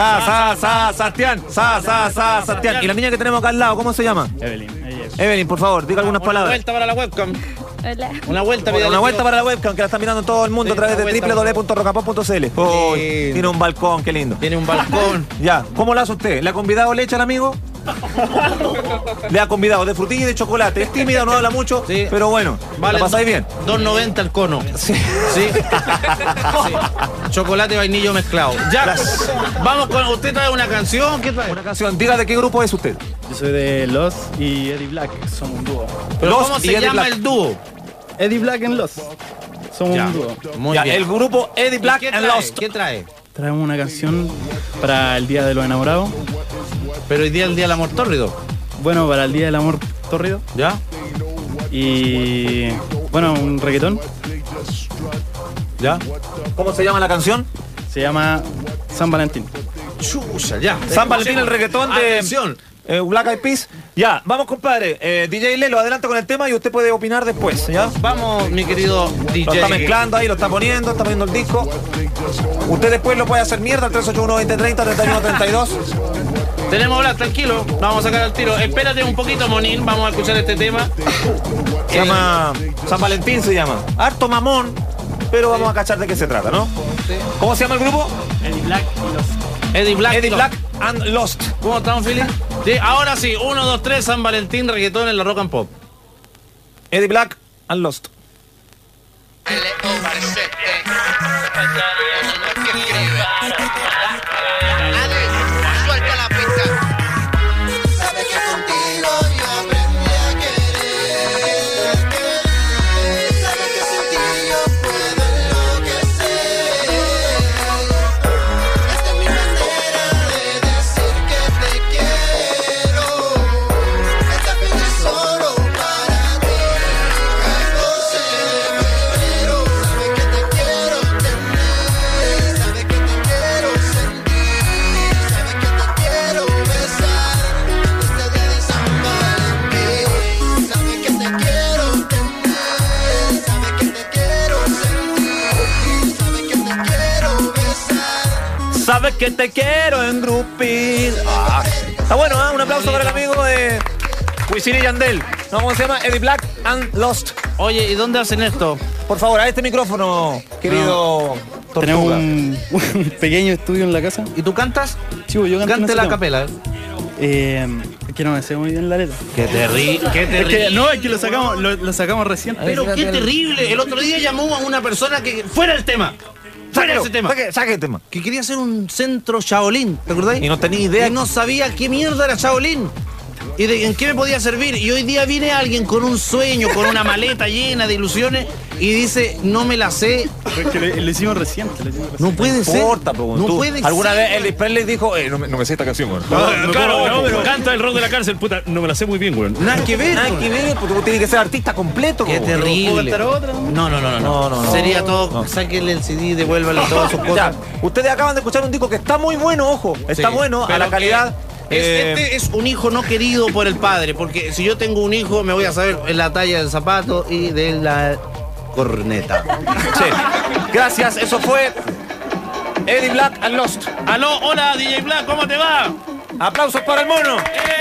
Sebastián. ¿Y la niña que tenemos acá al lado, cómo se llama? Evelyn, por favor, diga algunas palabras. Una vuelta para la webcam. Hola. Una vuelta para la webcam, que la está mirando todo el mundo, sí, a través de www.rocapop.cl. Oh, tiene un balcón, qué lindo. Tiene un balcón. Ya, ¿cómo lo hace usted? ¿Le ha convidado leche al amigo? Le ha convidado de frutilla y de chocolate. Es tímida, no habla mucho, pero bueno, vale, la pasáis bien. 2.90 el cono. Sí. Sí. Chocolate vainillo mezclado. Ya, vamos con... ¿Usted trae una canción? ¿Qué trae? Una canción. Diga de qué grupo es usted. Yo soy de Lost y Eddie Black. Somos un dúo. ¿Pero cómo se llama el dúo? Eddie Black and Lost. Somos un dúo. Muy bien. El grupo Eddie Black and Lost. ¿Qué trae? Traemos una canción para el Día de los Enamorados. Pero hoy día el Día del Amor Tórrido. Bueno, para el Día del Amor Tórrido. ¿Ya? Y bueno, un reggaetón. ¿Ya? ¿Cómo se llama la canción? Se llama San Valentín. Chucha, ya. San Valentín, el reggaetón de Atención. Black Eyed Peas. Ya, vamos, compadre. DJ Lelo, adelante con el tema y usted puede opinar después, ¿ya? Vamos, mi querido DJ. Lo está mezclando ahí, lo está poniendo el disco. Usted después lo puede hacer mierda al 381-2030, 31-32. Tenemos hablar, tranquilo. Vamos a sacar el tiro. Espérate un poquito, Monín. Vamos a escuchar este tema. Se llama San Valentín, se llama. Harto mamón, pero vamos a cachar de qué se trata, ¿no? Sí. ¿Cómo se llama el grupo? Eddie Black y Lost. Eddie Black and Lost. ¿Cómo estamos, Philly? Sí, ahora sí, 1, 2, 3, San Valentín, reggaetón en la Rock and Pop. Eddie Black and Lost. Suelta la pista. Sabes que contigo yo aprendí a querer. Sabes que sin ti yo puedo enloquecer. Esta es mi manera de decir que te quiero. Esta fecha es solo para ti. 14 de febrero. Sabes que te quiero tener. Sabes que te quiero sentir. Sabes que te quiero besar. Este día de San Valentín. Sabes que te quiero tener. Sabes que te quiero sentir. Sabes que te quiero besar. Sabes que te quiero en groupies. Está bueno, ¿eh? Un aplauso para el amigo de Wisin y Yandel. ¿No? ¿Cómo se llama? Eddie Black and Lost. Oye, ¿y dónde hacen esto? Por favor, a este micrófono, querido Tortuga. Tenemos un pequeño estudio en la casa. ¿Y tú cantas? Sí, yo canto. Cante la capela. Es que no me sé muy bien la letra. Qué terrible. Es que, no, es que lo sacamos recién. Pero qué terrible. El otro día llamó a una persona que... ¡Fuera el tema! ¡Fuera ese tema! Saque el tema. Que quería hacer un centro Shaolin, ¿te acordáis? Y no tenía idea. Y no sabía qué mierda era Shaolin. Y en qué me podía servir. Y hoy día viene alguien con un sueño, con una maleta llena de ilusiones y dice, no me la sé. Es que lo hicimos reciente. No puede ser. No puede ¿Alguna vez Elvis Presley dijo, no me sé esta canción, güey? Claro, pero canta el rock de la cárcel, puta, no me la sé muy bien, güey. Nada que ver, porque vos tenés que ser artista completo. Qué terrible. No. Sería todo, sáquenle el CD, devuélvale todas sus cosas. Ustedes acaban de escuchar un disco que está muy bueno, ojo. Está bueno, a la calidad. Este es un hijo no querido por el padre, porque si yo tengo un hijo me voy a saber en la talla del zapato y de la corneta. Sí. Gracias, eso fue Eddie Black and Lost. Aló, hola DJ Black, ¿cómo te va? Aplausos para el mono.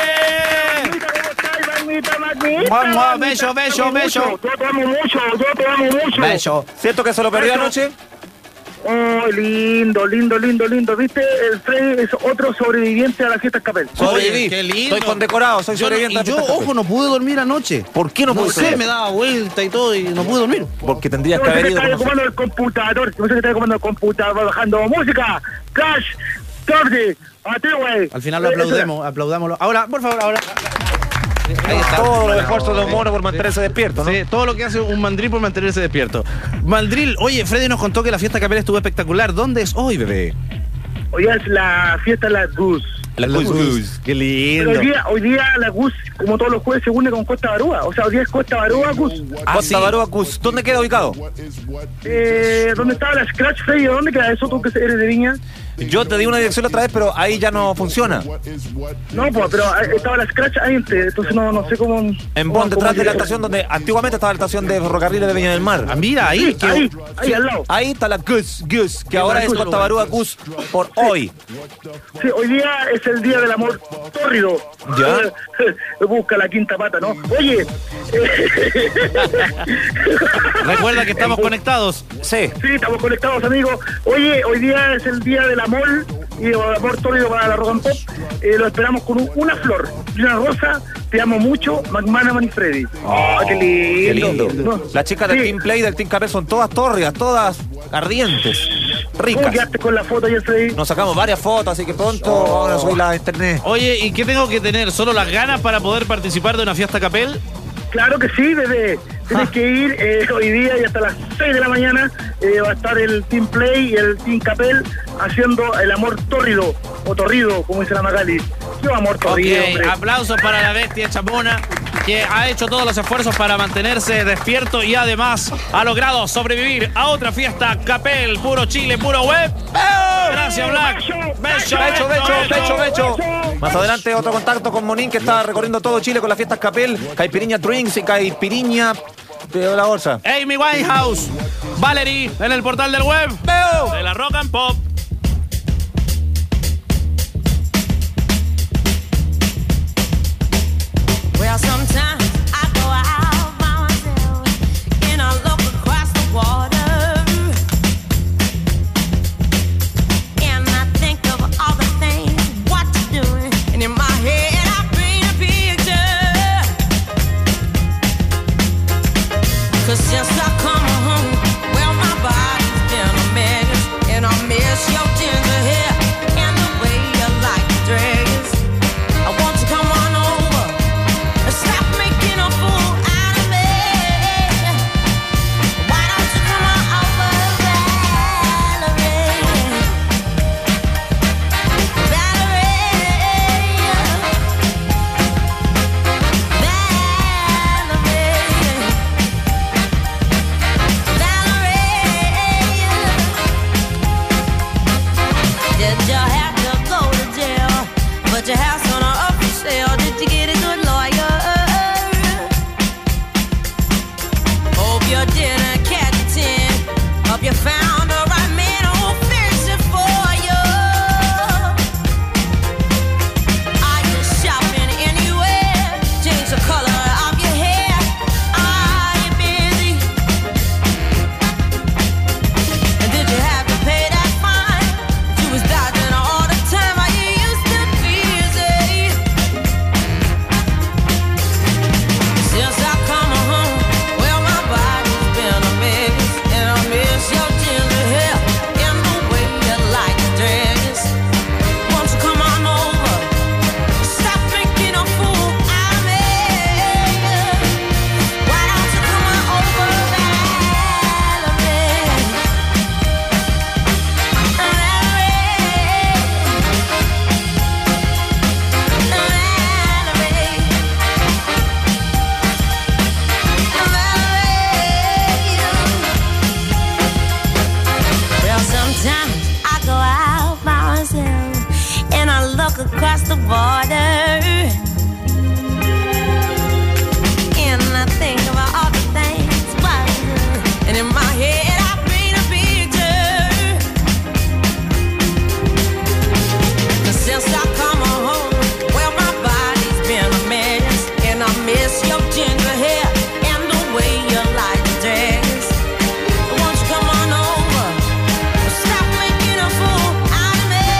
Vamos, beso. Yo te amo mucho. Beso. ¿Cierto que se lo perdió anoche? Oh, lindo. ¿Viste? El Freddy es otro sobreviviente a la fiesta Capel. Sobreviví. Qué lindo. Estoy condecorado, soy sobreviviente. Yo, ojo, no pude dormir anoche. ¿Por qué no pude? No sé, me daba vuelta y todo y no pude dormir. Porque tendrías que haber ido. Estaba comando el computador. No sé que estaba comando el computador, bajando música. Crash, Tordi, a ti, güey. Al final lo aplaudámoslo. Ahora, por favor, ahora. Ahí está. Todos los esfuerzos de un mono por mantenerse despierto, ¿no? Sí, todo lo que hace un mandril por mantenerse despierto. Mandril, oye, Freddy nos contó que la fiesta Capel estuvo espectacular. ¿Dónde es hoy, bebé? Hoy es la fiesta de la Goose. La Goose. Qué lindo. Pero hoy día la Goose, como todos los jueves, se une con Costa Barúa. O sea, hoy día es Costa Barúa, Goose. Costa Barúa, Goose. ¿Dónde queda ubicado? ¿Dónde estaba la Scratch Freddy? ¿Dónde queda eso, tú que eres de Viña? Yo te di una dirección otra vez, pero ahí ya no funciona. No, pues, pero estaba la Scratch ahí, entonces no sé cómo... En Bonn, detrás de la estación donde antiguamente estaba la estación de ferrocarriles de Viña del Mar. Ah, mira, ahí. Ahí al lado. Ahí está la Goose, que ahora es Costa Barúa Goose por hoy. Sí, hoy día es el día del amor tórrido. ¿Ya? Busca la quinta pata, ¿no? Oye. Recuerda que estamos conectados. Sí. Sí, estamos conectados, amigos. Oye, hoy día es el día del amor y Amor Tórrido para la Rock and Pop. Lo esperamos con una flor y una rosa. Te amo mucho, McManaman y Freddy. Qué lindo. Qué lindo. Las chicas del Team Play, del Team Capel son todas tórridas, todas ardientes, ricas. ¿Cómo quedaste con la foto ayer, Freddy? Nos sacamos varias fotos, así que pronto vamos a subirla a internet. Oye, ¿y qué tengo que tener? ¿Solo las ganas para poder participar de una fiesta Capel? Claro que sí, bebé. Tienes que ir hoy día y hasta las 6 de la mañana va a estar el Team Play y el Team Capel haciendo el Amor Tórrido, o Torrido, como dice la Magali. ¿Qué Amor Tórrido, hombre? Aplausos para la bestia chamona, que ha hecho todos los esfuerzos para mantenerse despierto y además ha logrado sobrevivir a otra fiesta Capel, puro Chile, puro web. Gracias, Black. Becho. Más adelante otro contacto con Monín, que está recorriendo todo Chile con las fiestas Capel, Caipiriña Drinks y Caipiriña de la bolsa. Amy Winehouse, Valerie en el portal del web de la Rock and Pop. Well, sometimes I go out by myself and I look across the water and I think of all the things what you're doing, and in my head I paint a picture. 'Cause since I come home, well, my body's been a mess, and I miss your ginger hair and the way you like to dress. I want to come on over. Stop making a fool out of me. Why don't you come on over, Valerie? Did you have to go to jail? But your house on a up for sale. Did you get a good lawyer? Hope you didn't catch a 10. Hope you found the right man who'll fix it for you. Are you shopping anywhere? Change the color of your hair. Are you busy? And did you have to pay that fine? You was dodging all the time. Are you used to busy? Since I come home, well, my body's been a mess, and I miss your ginger hair and the way you like to dress. Won't you come on over? Stop making a fool out of me. Why don't you come on over, Well, sometimes I go out by myself and I look across the border and I think about all the things what I do. And in my head I paint a picture. 'Cause since I come home, well, my body's been a mess, and I miss your ginger hair and the way you like to dress. Won't you come on over? Stop making a fool out of me.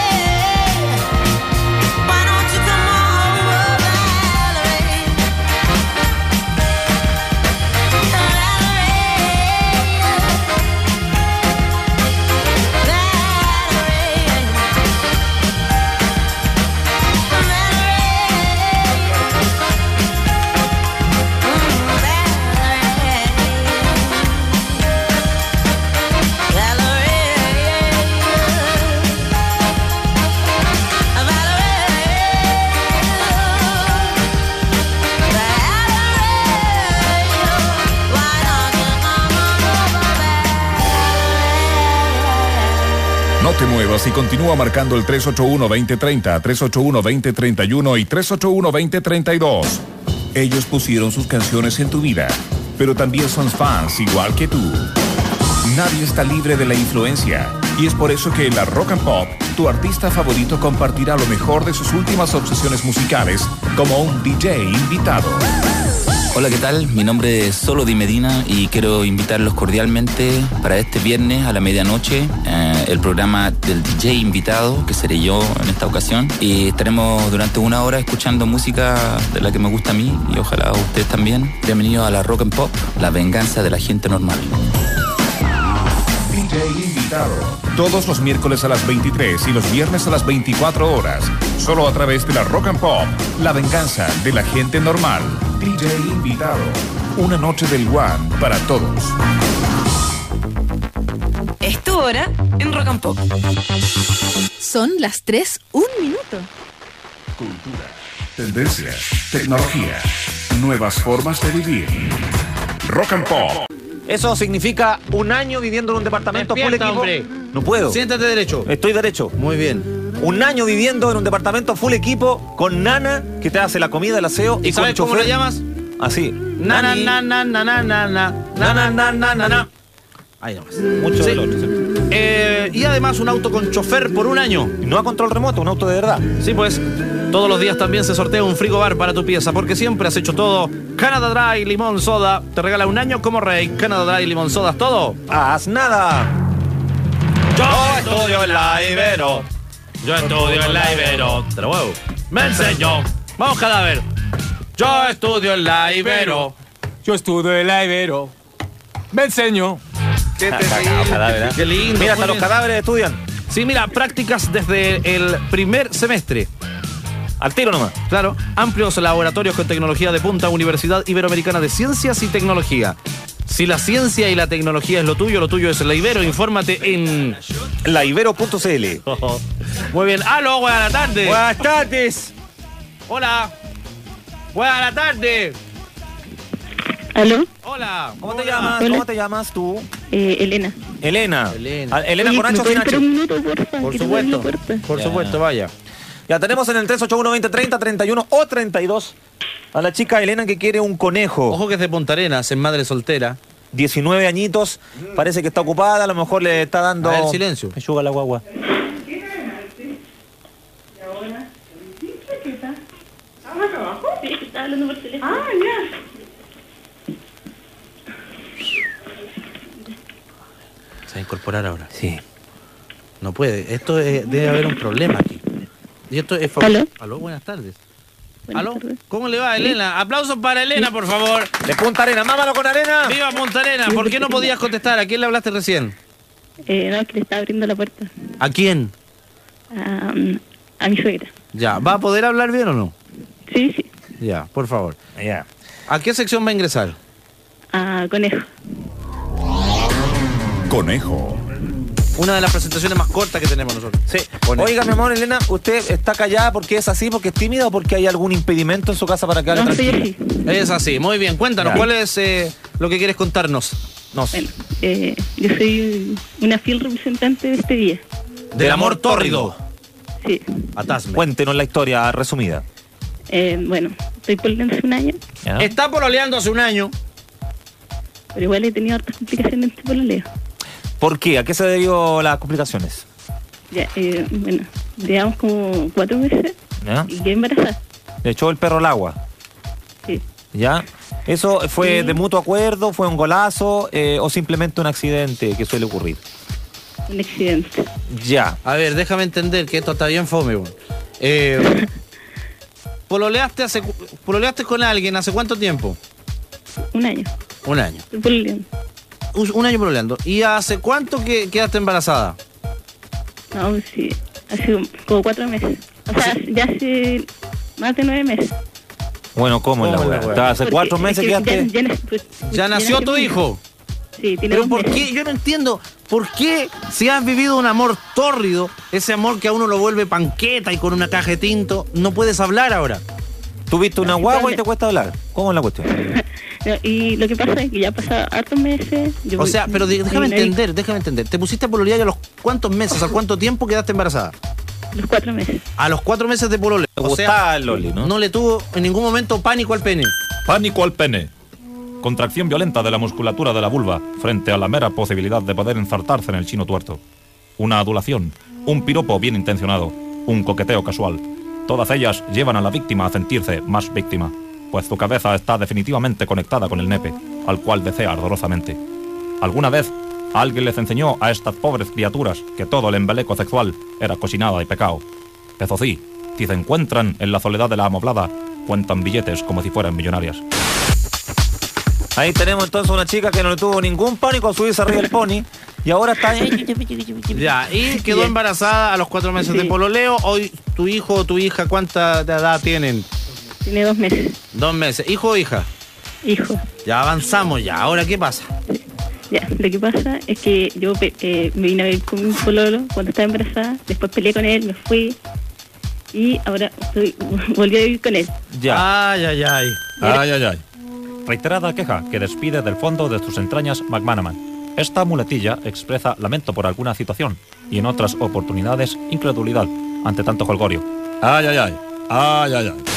Why don't you come on over, Valerie? No te muevas y continúa marcando el 381-2030, 381-2031 y 381-2032. Ellos pusieron sus canciones en tu vida, pero también son fans igual que tú. Nadie está libre de la influencia, y es por eso que en la Rock and Pop, tu artista favorito compartirá lo mejor de sus últimas obsesiones musicales como un DJ invitado. Hola, ¿qué tal? Mi nombre es Solo Di Medina y quiero invitarlos cordialmente para este viernes a la medianoche el programa del DJ invitado, que seré yo en esta ocasión, y estaremos durante 1 hora escuchando música de la que me gusta a mí y ojalá a ustedes también. Bienvenidos a la Rock and Pop, la venganza de la gente normal. DJ invitado. Todos los miércoles a las 23 y los viernes a las 24 horas. Solo a través de la Rock and Pop. La venganza de la gente normal. DJ invitado. Una noche del One para todos. Es tu hora en Rock and Pop. Son las 3, 1 minuto. Cultura, tendencias, tecnología, nuevas formas de vivir. Rock and Pop. Eso significa 1 año viviendo en un departamento full equipo. Hombre. No puedo. Siéntate derecho. Estoy derecho. Muy bien. 1 año viviendo en un departamento full equipo con nana que te hace la comida, el aseo ¿Y y sabes con cómo chofer. le llamas? Así. Na na na na na na na na na na na na. Ahí nomás. Mucho Sí. del otro. Sí. Y además un auto con chofer por 1 año. Y no a control remoto, un auto de verdad. Sí, pues todos los días también se sortea un frigobar para tu pieza, porque siempre has hecho todo. Canada Dry Limón Soda te regala 1 año como rey. Canada Dry Limón Soda, todo. Haz nada. Yo estudio en la Ibero. Yo estudio en la Ibero. Te lo huevo. Me enseñó. Vamos, cadáver. Yo estudio en la Ibero. Yo estudio en la Ibero. Me enseño. Qué lindo. Mira, hasta muy los bien. cadáveres estudian. Sí, mira, prácticas desde el primer semestre. Al tiro nomás. Claro, amplios laboratorios con tecnología de punta, Universidad Iberoamericana de Ciencias y Tecnología. Si la ciencia y la tecnología es lo tuyo es la Ibero. Infórmate en laibero.cl. Muy bien. ¡Aló, buenas tardes! Buenas tardes. Hola. Buenas tardes. ¿Aló? Hola. ¿Cómo te llamas? Hola. ¿Cómo te llamas tú? Elena. Elena. Elena. Ah, Elena Oye, con H ¿me o sin puedes H. esperar un minuto, porfa? Por Que te voy a abrir la supuesto. puerta. Por Ya. supuesto, vaya. Ya tenemos en el 381-2030, 31 o 32 a la chica Elena que quiere un conejo. Ojo que es de Punta Arenas, es madre soltera. 19 añitos, parece que está ocupada, a lo mejor le está dando... A ver, silencio. Me yuga la guagua. Sí, estaba hablando por teléfono. Ah, Se va a incorporar ahora. Sí. No puede. Esto debe haber un problema aquí. Y esto es ¿Aló? Aló, buenas tardes. Buenas ¿Aló? tardes. ¿Cómo le va, Elena? Aplausos para Elena, por favor. De Punta Arena, mámalo con arena. ¡Viva Punta Arenas! ¿Por qué no podías contestar? ¿A quién le hablaste recién? No, que le estaba abriendo la puerta ¿A quién? a mi suegra. Ya. ¿Va a poder hablar bien o no? Sí, sí. Ya, por favor. Ya. ¿A qué sección va a ingresar? Conejo. Conejo. Una de las presentaciones más cortas que tenemos nosotros. Sí. Conejo. Oiga, mi amor, Elena, ¿usted está callada porque es así, porque es tímida o porque hay algún impedimento en su casa para que hable No, soy tranquila? así. Es así. Muy bien. Cuéntanos, Ya. ¿cuál es lo que quieres contarnos? Bueno, yo soy una fiel representante de este día. Del amor tórrido. Sí. Atasme. Cuéntenos la historia resumida. Bueno, estoy pololeando hace 1 año, ¿Ya? Está pololeando hace 1 año. pero igual he tenido hartas complicaciones en este pololeo. ¿Por qué? ¿A qué se debió las complicaciones? Ya, bueno, llevamos como 4 meses ¿Ya? y quedé embarazada. Le echó el perro al agua. Sí. ¿Ya? ¿Eso fue Sí. de mutuo acuerdo? ¿Fue un golazo? ¿O simplemente un accidente que suele ocurrir? Un accidente. Ya. A ver, déjame entender que esto está bien fome, weón. ¿Pololeaste con alguien hace cuánto tiempo? 1 año. 1 año. Estoy pololeando. 1 año pololeando. ¿Y hace cuánto que quedaste embarazada? No, sí, hace como 4 meses. O sea, ya hace más de 9 meses. Bueno, ¿cómo es la ¿Cómo es la weá? weá? Estaba hace Porque 4 meses es que que ¿Ya nació tu hijo? Sí, tiene Pero 2 ¿por meses. qué? Yo no entiendo. ¿Por qué si has vivido un amor tórrido, ese amor que a uno lo vuelve panqueta y con una caja de tinto, no puedes hablar ahora? ¿Tuviste una guagua y te cuesta hablar? ¿Cómo es la cuestión? No, y lo que pasa es que ya ha pasado hartos meses. O sea, pero déjame entender. ¿Te pusiste a pololear y a los cuántos meses, a cuánto tiempo quedaste embarazada? Los 4 meses. A los 4 meses de pololeo. Te gustaba el Loli, ¿no? No le tuvo en ningún momento pánico al pene. Pánico al pene. Contracción violenta de la musculatura de la vulva frente a la mera posibilidad de poder ensartarse en el chino tuerto. Una adulación, un piropo bien intencionado, un coqueteo casual. Todas ellas llevan a la víctima a sentirse más víctima. pues su cabeza está definitivamente conectada con el nepe, al cual desea ardorosamente. ¿Alguna vez alguien les enseñó a estas pobres criaturas que todo el embeleco sexual era cochinada y pecado? Eso sí, si se encuentran en la soledad de la amoblada, cuentan billetes como si fueran millonarias. Ahí tenemos entonces una chica que no le tuvo ningún pánico a subirse arriba del pony y ahora está... Ya, y quedó embarazada a los 4 meses de pololeo. Hoy tu hijo o tu hija, ¿cuánta edad tienen? Tiene 2 meses. 2 meses. ¿Hijo o hija? Hijo. Ya avanzamos ya. ¿Ahora qué pasa? Ya, lo que pasa es que yo me vine a vivir con mi pololo cuando estaba embarazada, después peleé con él, me fui y ahora volví a vivir con él. Ya. Ay, ay, ay. Ay, ay, ay. Reiterada queja que despide del fondo de sus entrañas McManaman. Esta muletilla expresa lamento por alguna situación y en otras oportunidades incredulidad ante tanto jolgorio. Ay, ay, ay. Ay, ay, ay.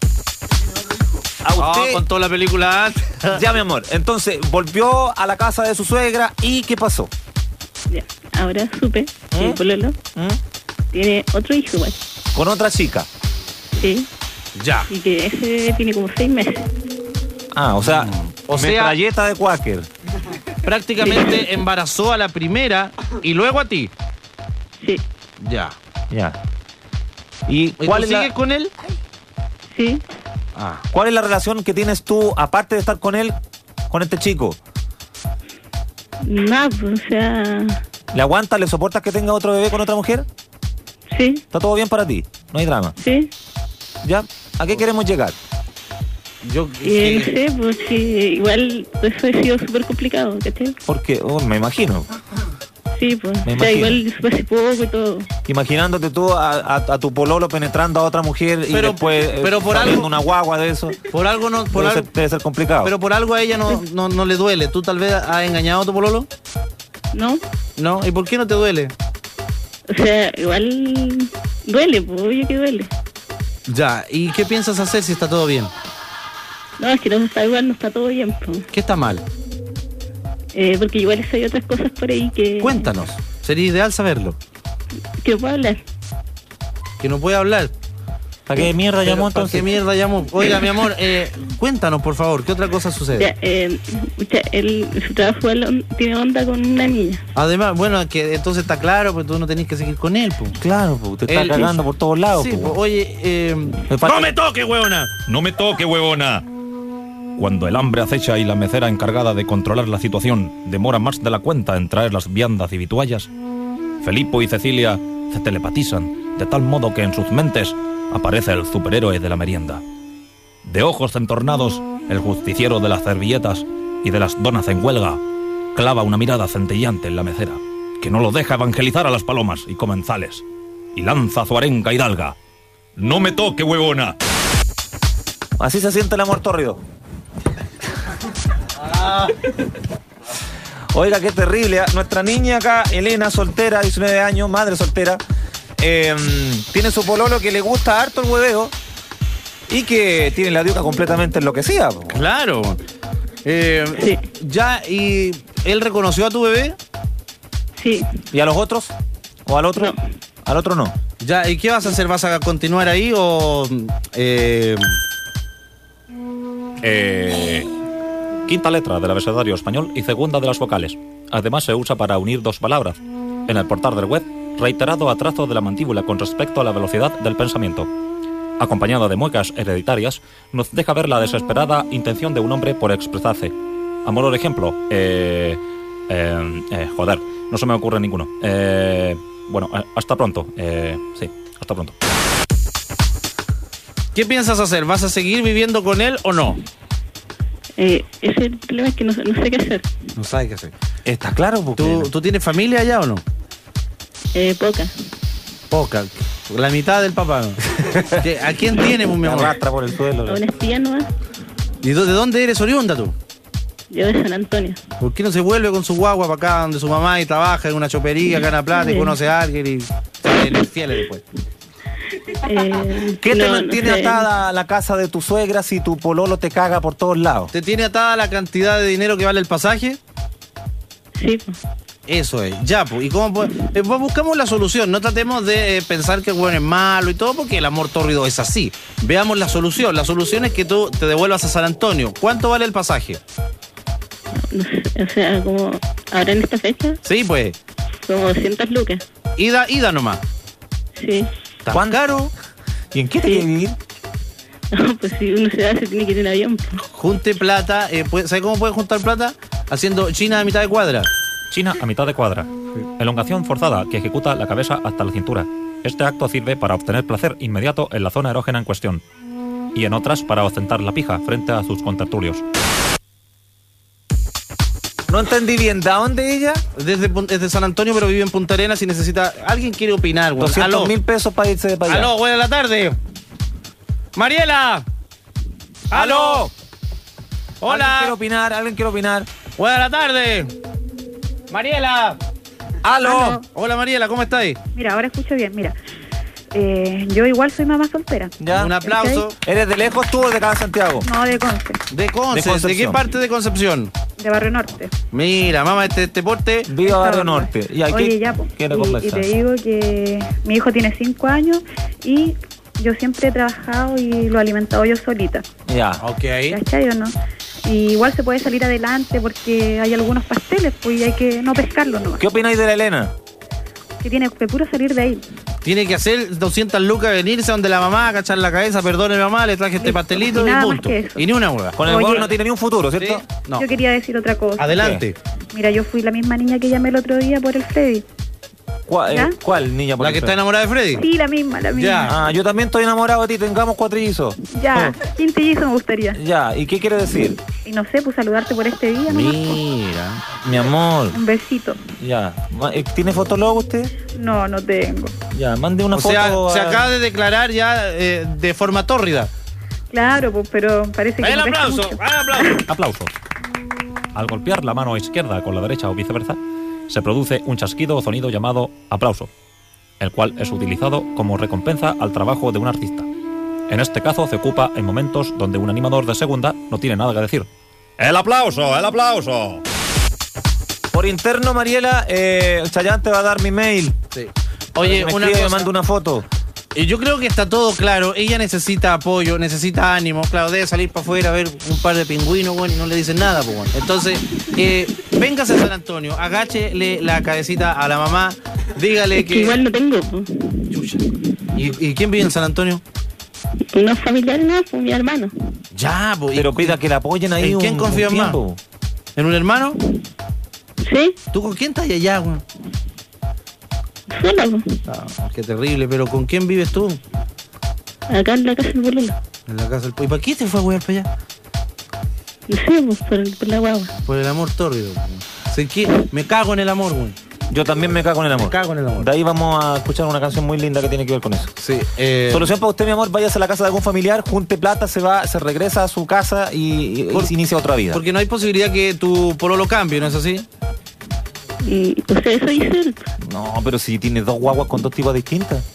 A usted... contó la película antes. Ya, mi amor. Entonces, volvió a la casa de su suegra y ¿qué pasó? Ya, ahora supe que mi pololo tiene otro hijo igual. ¿Con otra chica? Sí. Ya. Y que ese tiene como 6 meses. Ah, o sea, metralleta de Quaker. Prácticamente embarazó a la primera y luego a ti. Sí. Ya. Ya. ¿Y cuál tú sigues con él? Sí. Ah. ¿Cuál es la relación que tienes tú, aparte de estar con él, con este chico? Nada, pues, o sea... ¿Le aguantas, le soportas que tenga otro bebé con otra mujer? Sí. ¿Está todo bien para ti? ¿No hay drama? Sí. ¿Ya? ¿A qué queremos llegar? Yo no sé, pues sí, igual eso ha sido súper complicado, ¿cachai? Porque, me imagino. Sí, pues, Me o sea, imagino. igual fue hace poco y todo. Imaginándote tú a tu pololo penetrando a otra mujer y después pero por saliendo algo- una guagua de eso. Por algo no... Por algo, Debe ser complicado. pero por algo a ella no le duele. ¿Tú tal vez has engañado a tu pololo? No. ¿No? ¿Y por qué no te duele? O sea, igual duele, pues, obvio que duele. Ya. ¿Y qué piensas hacer si está todo bien? No, es que no está igual, no está todo bien, pues. ¿Qué está mal? Porque igual hay otras cosas por ahí que... Cuéntanos. Sería ideal saberlo. Que no puedo hablar. Que no puede hablar. ¿Para qué mierda llamó ¿Para entonces? qué mierda llamó? Oiga, mi amor, cuéntanos, por favor, ¿qué otra cosa sucede? Ya, él, su trabajo tiene onda con una niña. Además, bueno, que entonces está claro, pues tú no tenés que seguir con él, pues. Claro, pues, te está cagando por todos lados. Sí, pues. pues, oye, ¡No me toque, huevona! ¡No me toque, huevona! Cuando el hambre acecha y la mesera encargada de controlar la situación demora más de la cuenta en traer las viandas y vituallas, Felipo y Cecilia se telepatizan de tal modo que en sus mentes aparece el superhéroe de la merienda. De ojos entornados, el justiciero de las servilletas y de las donas en huelga clava una mirada centellante en la mesera, que no lo deja evangelizar a las palomas y comensales, y lanza su arenga hidalga. ¡No me toque, huevona! Así se siente el amor tórrido. Oiga, qué terrible. Nuestra niña acá, Elena, soltera, 19 años, madre soltera, tiene su pololo que le gusta harto el hueveo y que tiene la diuca completamente enloquecida. Po. Claro. Sí. Ya, ¿y él reconoció a tu bebé? Sí. ¿Y a los otros? ¿O al otro? No. Al otro no. Ya, ¿y qué vas a hacer? ¿Vas a continuar ahí o...? Quinta letra del abecedario español y segunda de las vocales. Además se usa para unir dos palabras. En el portal del web, reiterado atraso de la mandíbula con respecto a la velocidad del pensamiento. Acompañado de muecas hereditarias, nos deja ver la desesperada intención de un hombre por expresarse. A modo de ejemplo, joder, no se me ocurre ninguno. Bueno, hasta pronto. Sí, hasta pronto. ¿Qué piensas hacer? ¿Vas a seguir viviendo con él o no? Ese problema es que no sé qué hacer. No sabes qué hacer. Está claro, porque... ¿Tú tienes familia allá o no? Poca. Poca. La mitad del papá, ¿no? ¿A quién tienes, mi amor? Arrastra por el suelo. A una espía nomás. ¿Y de dónde eres oriunda tú? Yo de San Antonio. ¿Por qué no se vuelve con su guagua para acá donde su mamá y trabaja en una chopería, gana plata y conoce a alguien y sale infiel después? ¿Qué te mantiene atada a la casa de tu suegra si tu pololo te caga por todos lados? ¿Te tiene atada la cantidad de dinero que vale el pasaje? Sí. Eso es, ya, pues. ¿Y cómo pues buscamos la solución? No tratemos de pensar que el weón es malo y todo, porque el amor tórrido es así. Veamos la solución. La solución es que tú te devuelvas a San Antonio. ¿Cuánto vale el pasaje? No sé, o sea, como ahora en esta fecha, Sí, pues. como 200 lucas. Ida nomás. Sí. ¿Tan caro? ¿Y en qué te quiere vivir? No, pues si uno se va, se tiene que ir en avión. Junte plata. ¿Sabe cómo puede juntar plata? Haciendo China a mitad de cuadra. China a mitad de cuadra. Elongación forzada que ejecuta la cabeza hasta la cintura. Este acto sirve para obtener placer inmediato en la zona erógena en cuestión. Y en otras para ostentar la pija frente a sus contertulios. No entendí bien, ¿de dónde ella? Desde San Antonio, pero vive en Punta Arenas y necesita... Alguien quiere opinar, güey. 200.000 pesos para irse de para allá. Aló, buena la tarde. Mariela. Aló. Hola. Alguien quiere opinar. Buena la tarde. Mariela. Aló. Hola, Mariela, ¿cómo estáis? Mira, ahora escucho bien, mira. Yo igual soy mamá soltera. Ya. Un aplauso. ¿Eres de lejos tú o de acá de Santiago? No, de Conce. De Conce. ¿De qué parte de Concepción? De Barrio Norte. Mira, mamá, este porte. Viva Barrio Norte. Y oye, ya, pues. Y te digo que mi hijo tiene 5 años y yo siempre he trabajado y lo he alimentado yo solita. Ya. Ok. ¿Cachai o no? Y igual se puede salir adelante porque hay algunos pasteles, pues y hay que no pescarlos nomás. ¿Qué opináis de la Elena? Que tiene que puro salir de ahí. Tiene que hacer 200 lucas, venirse donde la mamá, agachar la cabeza, perdone mamá, le traje este pastelito y punto. Y ni una hueá. Con el huevo no tiene ni un futuro, ¿cierto? ¿Sí? No. Yo quería decir otra cosa. Adelante. Mira, yo fui la misma niña que llamé el otro día por el Freddy. ¿Cuál niña? ¿La que está enamorada de Freddy? Sí, la misma. Ya. Yo también estoy enamorado de ti, tengamos cuatrillizos. Ya, quintillizos me gustaría. Ya, ¿y qué quiere decir? Y no sé, pues saludarte por este día. Mira. Mi amor. Un besito. Ya. ¿Tiene fotólogo usted? No, no tengo. Ya, mande una foto. Se acaba de declarar ya de forma tórrida. Claro, pues, pero parece que... ¡El no pesca aplauso! mucho. Aplauso. Al golpear la mano izquierda con la derecha o viceversa, se produce un chasquido o sonido llamado aplauso, el cual es utilizado como recompensa al trabajo de un artista. En este caso se ocupa en momentos donde un animador de segunda no tiene nada que decir. ¡El aplauso! ¡El aplauso! Por interno, Mariela, Chayanne te va a dar mi mail. Sí. Oye, me manda una foto. Yo creo que está todo claro. Ella necesita apoyo, necesita ánimo. Claro, debe salir para afuera a ver un par de pingüinos, bueno, y no le dicen nada, pues, bueno. Entonces, véngase a San Antonio, agáchele la cabecita a la mamá, dígale que... Igual no tengo. ¿Y quién vive en San Antonio? Unos familiares, no, pues mi hermano. Ya, pues. Pero pida que la apoyen ahí. ¿En quién confías más? ¿En un hermano? Sí. ¿Tú con quién estás allá, güey? Sola, Qué terrible, pero ¿con quién vives tú? Acá en la casa del boludo. En la casa del... ¿Y para qué te fue a güey para allá? No sé, pues por la guagua. Por el amor tórrido. Me cago en el amor, güey. Yo también me cago en el amor. Me cago en el amor. De ahí vamos a escuchar una canción muy linda que tiene que ver con eso. Sí. Solución para usted, mi amor, váyase a la casa de algún familiar, junte plata, se regresa a su casa y se inicia otra vida. Porque no hay posibilidad que tu pololo cambie, ¿no es así? Y pues eso dice él. No, pero si tiene 2 guaguas con 2 tipos distintas.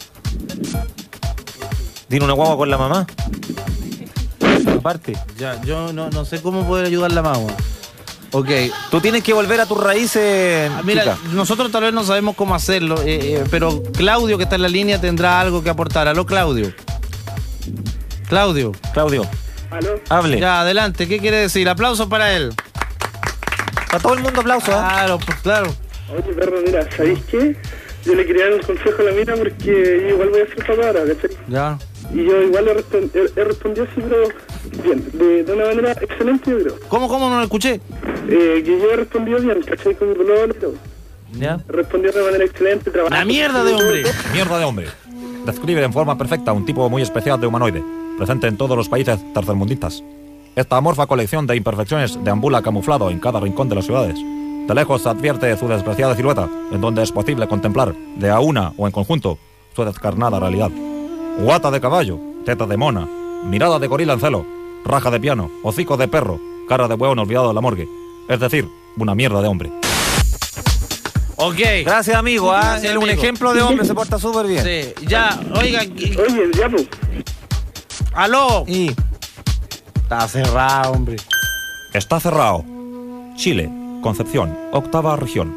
Tiene una guagua con la mamá. Aparte. Ya, yo no sé cómo poder ayudar a la mamá. Ok. Tú tienes que volver a tus raíces. Mira, chica. nosotros tal vez no sabemos cómo hacerlo, pero Claudio, que está en la línea, tendrá algo que aportar. Aló, Claudio. Claudio. ¿Aló? Hable. Ya, adelante. ¿Qué quiere decir? Aplausos para él. Para todo el mundo aplauso. Claro, pues claro. Oye, perro, mira, ¿sabéis qué? Yo le quería dar un consejo a la mina porque yo igual voy a ser papá ahora, ¿cachai? Ya. Y yo igual he respondido así, pero bien, de una manera excelente, yo creo. ¿Cómo no lo escuché? Que yo he respondido bien, ¿cachai? Con mi color y todo. ¿Ya? Respondió de manera excelente, trabajo. ¡La mierda de hombre! Mierda de hombre. Describe en forma perfecta un tipo muy especial de humanoide, presente en todos los países tercermundistas. Esta amorfa colección de imperfecciones deambula camuflado en cada rincón de las ciudades. De lejos se advierte su despreciada silueta, en donde es posible contemplar, de a una o en conjunto, su descarnada realidad. Guata de caballo, teta de mona, mirada de gorila en celo, raja de piano, hocico de perro, cara de hueón olvidado de la morgue. Es decir, una mierda de hombre. Ok. Gracias, amigo. Gracias, Un amigo. ejemplo de hombre, se porta súper bien. Sí, ya, oiga. Oye, ya, pues. ¡Aló! Y está cerrado, hombre. Está cerrado. Chile, Concepción, 8ª región.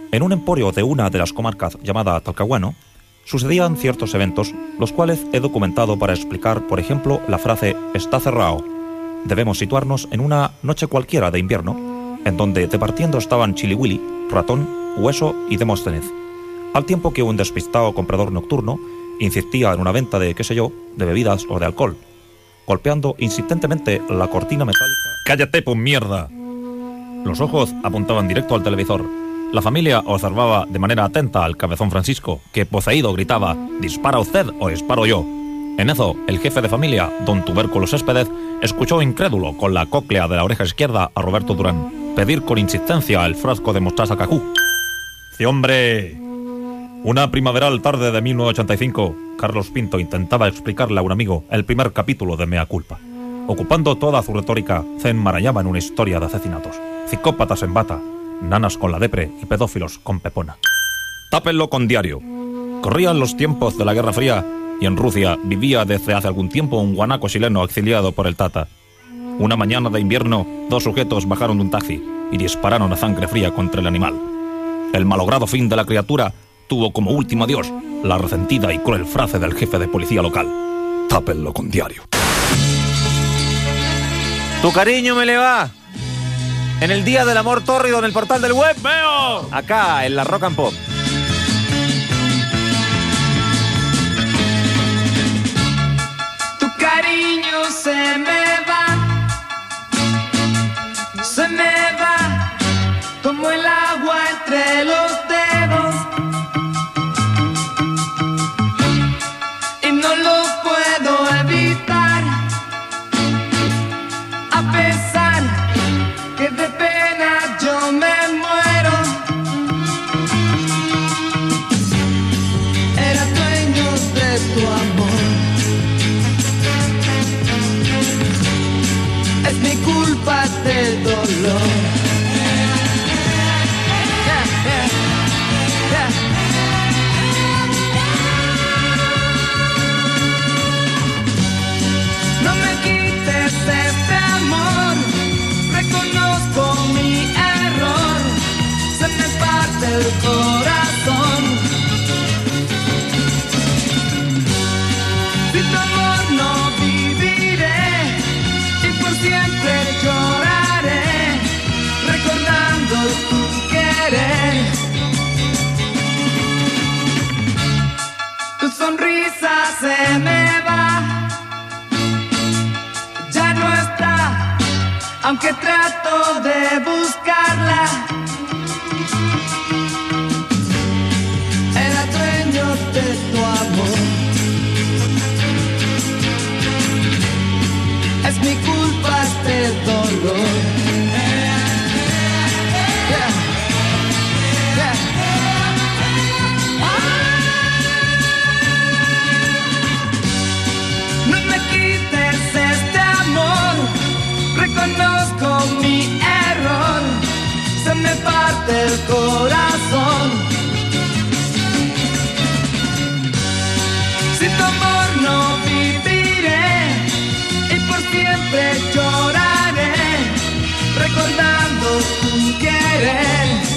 En un emporio de una de las comarcas llamada Talcahuano, sucedían ciertos eventos, los cuales he documentado para explicar, por ejemplo, la frase «está cerrado». Debemos situarnos en una noche cualquiera de invierno, en donde departiendo estaban Chili Willy, Ratón, Hueso y Demóstenes, al tiempo que un despistado comprador nocturno insistía en una venta de, qué sé yo, de bebidas o de alcohol, golpeando insistentemente la cortina metálica. ¡Cállate, pues mierda! Los ojos apuntaban directo al televisor. La familia observaba de manera atenta al cabezón Francisco, que poseído gritaba «¿Dispara usted o disparo yo?». En eso, el jefe de familia, don Tubérculo Céspedes, escuchó incrédulo con la cóclea de la oreja izquierda a Roberto Durán pedir con insistencia el frasco de mostaza Cajú. ¡Sí, hombre! Una primaveral tarde de 1985, Carlos Pinto intentaba explicarle a un amigo el primer capítulo de Mea Culpa. Ocupando toda su retórica, se enmarañaba en una historia de asesinatos, psicópatas en bata, nanas con la depre y pedófilos con pepona. Tápenlo con diario. Corrían los tiempos de la Guerra Fría y en Rusia vivía desde hace algún tiempo un guanaco chileno exiliado por el Tata. Una mañana de invierno, dos sujetos bajaron de un taxi y dispararon a sangre fría contra el animal. El malogrado fin de la criatura tuvo como último adiós la resentida y cruel frase del jefe de policía local: tápenlo con diario. Tu cariño me le va. En el Día del Amor Tórrido en el portal del web. ¡Veo! Acá, en la Rock and Pop. Tu cariño se me va como el agua entre los dedos y no lo puedo evitar, a pesar que de pena yo me muero. Era dueño de tu amor, es mi culpa del dolor. No me quites este amor, reconozco mi error, se me parte el corazón. Sin tu amor no viviré y por siempre lloraré, recordando tu querer. Tu sonrisa se me va, ya no está, aunque trato de buscarla. Era dueño de tu amor, es mi culpa este dolor. No me quites este amor, reconozco mi error, se me parte el corazón. Sin tu amor no viviré y por siempre lloraré, recordando tu querer.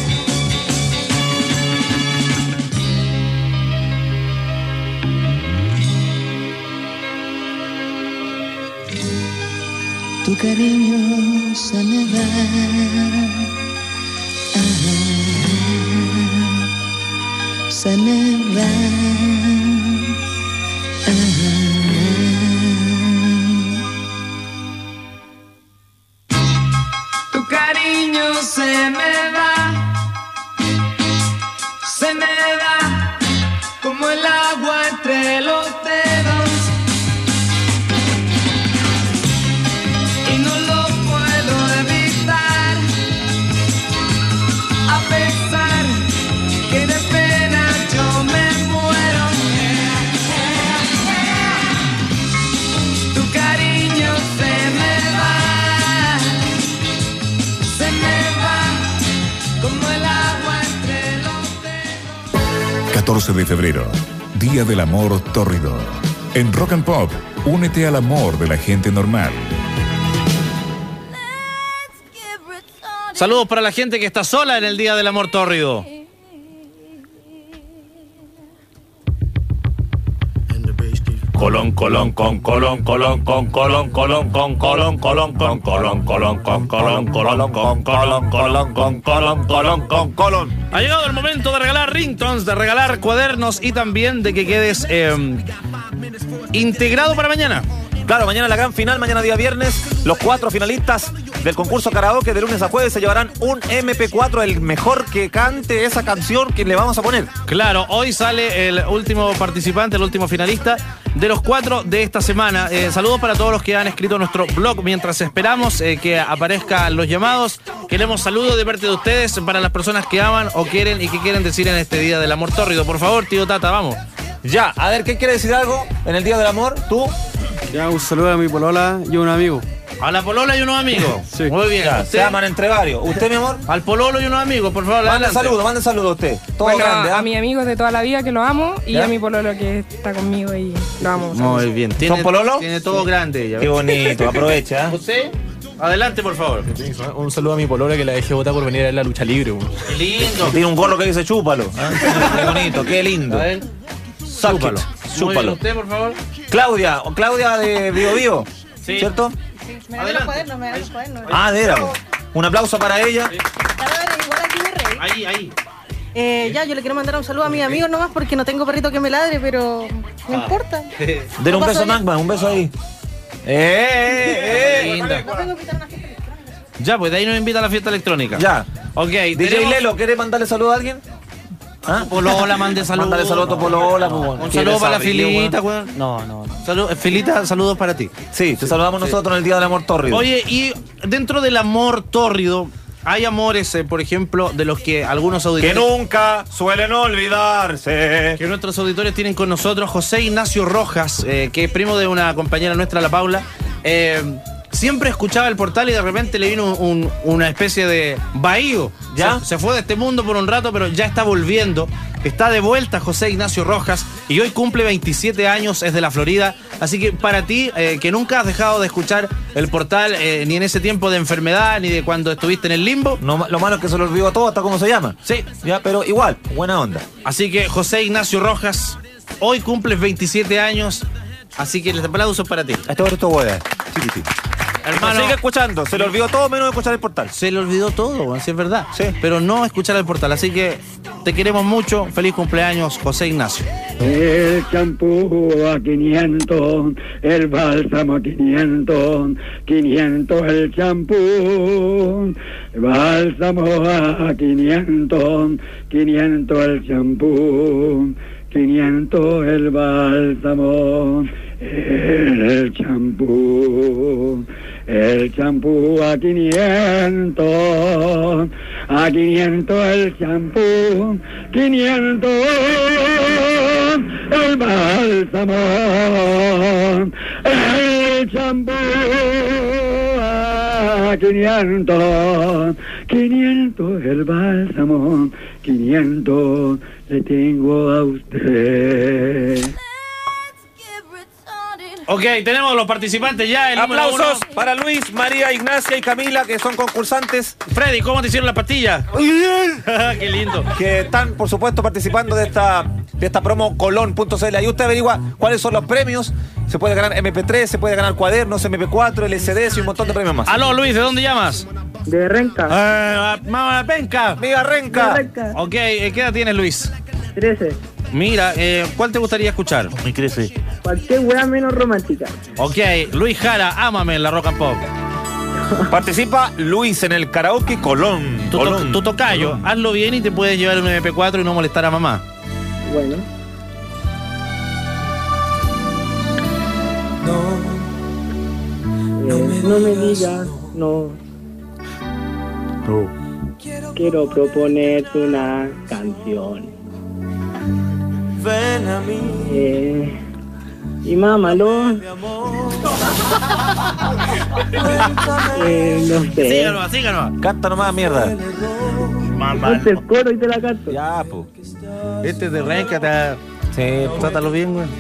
Tu cariño se me va, se me va, tu cariño se me va, como el agua entre los dedos. Tu cariño se me va, 14 de febrero, Día del Amor Tórrido. En Rock and Pop, únete al amor de la gente normal. Saludos para la gente que está sola en el Día del Amor Tórrido. Colón, colón, con colón, colón, con colón, colón, con colón, colón, con colón, colón, con colón, colón, con colón, colón, con colón, colón, con colón. Ha llegado el momento de regalar ringtones, de regalar cuadernos y también de que quedes integrado para mañana. Claro, mañana la gran final, mañana día viernes, los 4 finalistas del concurso karaoke de lunes a jueves se llevarán un MP4, el mejor que cante esa canción que le vamos a poner. Claro, hoy sale el último participante, el último finalista de los 4 de esta semana. Saludos para todos los que han escrito nuestro blog mientras esperamos que aparezcan los llamados. Queremos saludos de parte de ustedes para las personas que aman o quieren y que quieren decir en este Día del Amor Tórrido. Por favor, tío Tata, vamos. Ya, a ver, ¿qué quiere decir algo en el Día del Amor? ¿Tú? Ya, un saludo a mi polola y un amigo. A la polola y unos amigos. Sí. Muy bien. Ya, se aman entre varios. ¿Usted, mi amor? Al pololo y unos amigos, por favor. Mande saludos a usted. Todo bueno, grande, ¿eh? A mis amigos de toda la vida que lo amo y ¿Ya? a mi pololo que está conmigo y lo amo. Muy bien. ¿Son pololo? Tiene todo grande ella. Qué bonito, aprovecha. ¿Usted? Adelante, por favor. Un saludo a mi polola que la dejé votar por venir a la lucha libre. Qué lindo. Tiene un gorro que dice chúpalo. Qué bonito, qué lindo. A ver. Chúpalo. Chúpalo. ¿Usted, por favor? Claudia de Bio Bio, Sí. ¿cierto? Me da los cuadernos, me da los cuadernos. Ah, de veras. Un aplauso para ella. Igual aquí me reí. Ahí. Ya, yo le quiero mandar un saludo a mis amigos nomás porque no tengo perrito que me ladre, pero no importa. Denle un beso a Magma, un beso ahí. Linda. No tengo que invitar a una fiesta electrónica. Ya, pues de ahí nos invita a la fiesta electrónica. Ya. Ok. DJ Lelo, ¿quiere mandarle saludo a alguien? ¿Ah? Polola, mande saludos. Mándale saludo a tu polola. Pues, un saludo para la Filita, weón. No. Filita, saludos para ti. Sí, te saludamos nosotros en el Día del Amor Tórrido. Oye, y dentro del amor tórrido, hay amores, por ejemplo, de los que algunos auditores... Que nunca suelen olvidarse. Que nuestros auditores tienen con nosotros. José Ignacio Rojas, que es primo de una compañera nuestra, la Paula. Siempre escuchaba el portal y de repente le vino una especie de bahío. ¿Ya? Se fue de este mundo por un rato, pero ya está volviendo. Está de vuelta José Ignacio Rojas y hoy cumple 27 años, es de la Florida. Así que para ti, que nunca has dejado de escuchar el portal, ni en ese tiempo de enfermedad, ni de cuando estuviste en el limbo. No, lo malo es que se lo olvidó todo, hasta cómo se llama. Sí. Ya, pero igual, buena onda. Así que José Ignacio Rojas, hoy cumples 27 años. Así que les aplauso para ti. Esto es tu hueá. Hermano, sigue escuchando, se le olvidó todo menos escuchar el portal. Se le olvidó todo, así es verdad. Sí. Pero no escuchar el portal. Así que te queremos mucho. Feliz cumpleaños, José Ignacio. El champú a 500, el bálsamo a 500, 500 el champú, el bálsamo a 500, 500 el champú, 500 el bálsamo, el champú. El champú a 500 el champú, 500 el bálsamo, el champú a 500 el bálsamo, 500 le tengo a usted. Ok, tenemos los participantes ya. El Aplausos para Luis, María, Ignacia y Camila, que son concursantes. Freddy, ¿cómo te hicieron las pastillas? Qué lindo. Que están, por supuesto, participando de esta promo colón.cl. Ahí usted averigua cuáles son los premios. Se puede ganar MP3, se puede ganar cuadernos, MP4, LCDs y un montón de premios más. Aló, Luis, ¿de dónde llamas? De Renca. Mamá Penca. Viva Renca. Ok, ¿qué edad tienes, Luis? 13. Mira, ¿cuál te gustaría escuchar? Me crece. Cualquier weá menos romántica. Ok, Luis Jara, ámame en la Rock and Pop. Participa Luis en el karaoke Colón. Tu tocayo, hazlo bien y te puedes llevar un MP4 y no molestar a mamá. Bueno. No me digas, no. Quiero proponerte una canción. Ven a mí. Y mámalo. No sé. Síganos. Canta nomás, mierda. Ponte el coro y te la canto. Ya, po. Este es de Renca, sí, trátalo bien, güey.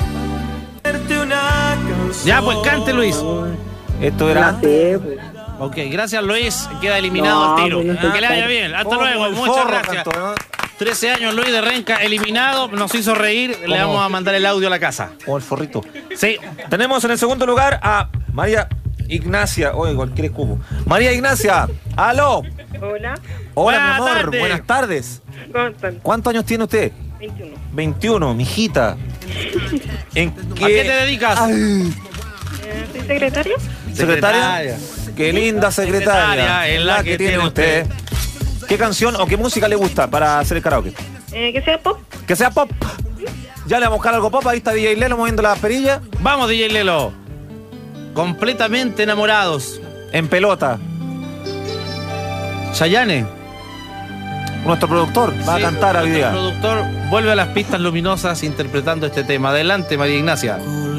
Ya, pues cante, Luis. Esto era antes. Ok, gracias, Luis. Queda eliminado al tiro. Pues Que le vaya bien. Hasta luego. Muchas gracias. 13 años, Luis de Renca, eliminado, nos hizo reír, le vamos a mandar el audio a la casa. O el forrito. Sí. Tenemos en el segundo lugar a María Ignacia. Oye, cualquier cubo. María Ignacia, aló. Hola. Hola, mi amor, tardes. buenas tardes. ¿Cómo están? ¿Cuántos años tiene usted? 21. 21, mijita. ¿En qué... ¿A qué te dedicas? ¿Soy secretaria? ¿Secretaria? Qué linda secretaria es la que tiene usted. ¿Qué canción o qué música le gusta para hacer el karaoke? Que sea pop. Que sea pop. Ya le vamos a buscar algo pop. Ahí está DJ Lelo moviendo las perillas. Vamos, DJ Lelo. Completamente enamorados. En pelota. Chayanne. Nuestro productor va a cantar hoy día. Nuestro productor vuelve a las pistas luminosas interpretando este tema. Adelante, María Ignacia.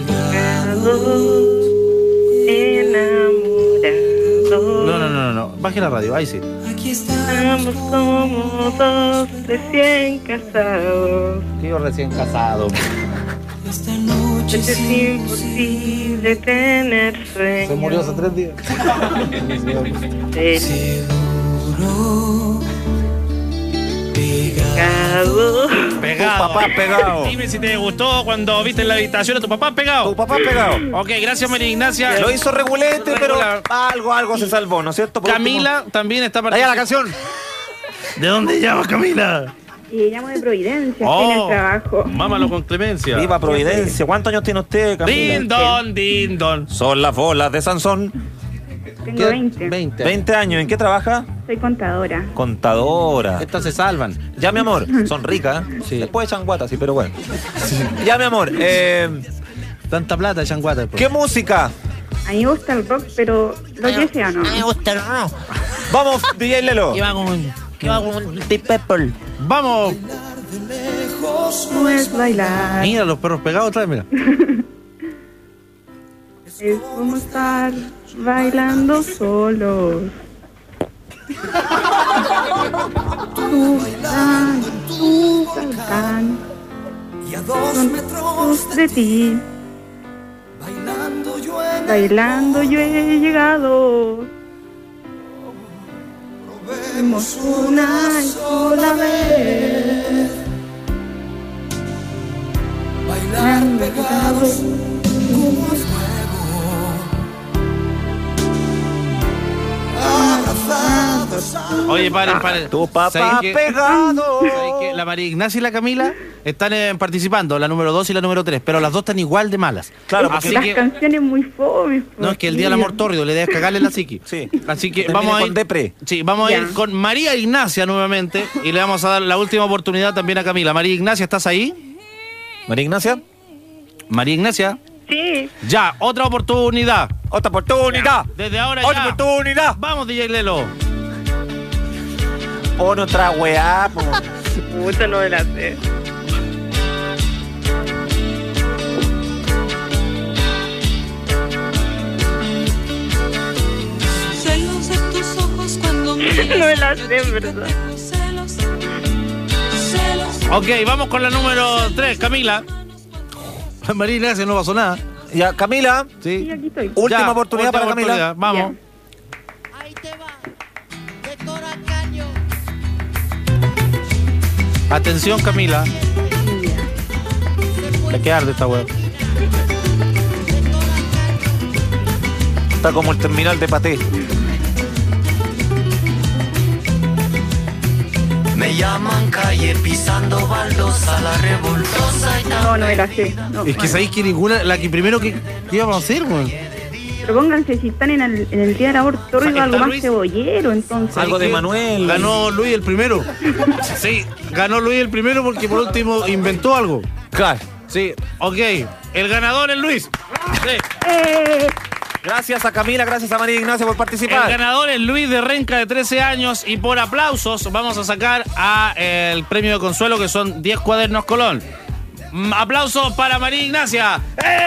No. Baje la radio, ahí sí. Aquí estamos como dos recién casados. Tío recién casado. Esta noche es imposible tener sueño. Se murió hace 3 días. Seguro. Pegado. Pegado. Tu papá pegado. Dime si te gustó cuando viste en la habitación a tu papá pegado. Tu papá pegado. Ok, gracias, María Ignacia. Lo hizo regulete, pero algo se salvó, ¿no es cierto? Por Camila también está participando. Ahí la canción. ¿De dónde llamas, Camila? Llamo de Providencia, estoy en el trabajo. Mámalo con clemencia. Viva Providencia. ¿Cuántos años tiene usted, Camila? Din don. Son las bolas de Sansón. Tengo 20. 20 años. ¿En qué trabaja? Soy contadora. Contadora. Estas se salvan. Ya, mi amor. Son ricas, ¿eh? Sí. Después echan guata, sí, pero bueno. Sí. Ya, mi amor. Tanta plata echan guata. ¿Qué música? A mí me gusta el rock, pero lo que sea no. A mí me gusta el rock. Vamos, DJ Lelo. ¿Qué va con Deep Purple? Vamos. No es bailar. Mira, los perros pegados otra vez, mira. Es como estar bailando solos. Tú saltan y a 2 metros de ti. Bailando yo he llegado. Probemos una sola vez. Bailar pegados como el fuego. Abrazados. Oye, paren. Tu papá pegado. La María Ignacia y la Camila están participando, la número 2 y la número 3, pero las dos están igual de malas. Claro, porque las canciones muy fome. No, es que el día del amor tórrido, la idea es cagarle la psiqui. Sí. Así que vamos a ir con depre. Sí, vamos a ir con María Ignacia nuevamente y le vamos a dar la última oportunidad también a Camila. María Ignacia, ¿estás ahí? María Ignacia. María Ignacia. Sí. Ya, otra oportunidad. Otra oportunidad. Desde ahora otra oportunidad. Vamos, DJ Lelo. Pon otra weá. Puta, no me la sé. Celos de tus ojos cuando miras. No me la sé, en verdad. Ok, vamos con la número 3, Camila. María Ignacia no pasó nada. Ya, Camila. Sí. Aquí estoy. Última oportunidad para Camila. Vamos. Atención, Camila. Le queda arde esta hueá. Está como el terminal de Paté. Me llaman calle pisando baldosa, la revoltosa y No me la sé. No, es que sabéis que ninguna, la que primero que íbamos a hacer, güey. Pero pónganse si están en el día del amor tórrido, algo más cebollero, entonces. Algo de Manuel. Ganó Luis el primero. Sí, ganó Luis el primero porque por último inventó algo. Claro. Sí, ok. El ganador es Luis. Sí. Gracias a Camila, gracias a María Ignacia por participar. El ganador es Luis de Renca, de 13 años. Y por aplausos vamos a sacar el premio de consuelo, que son 10 cuadernos Colón. Aplausos para María Ignacia.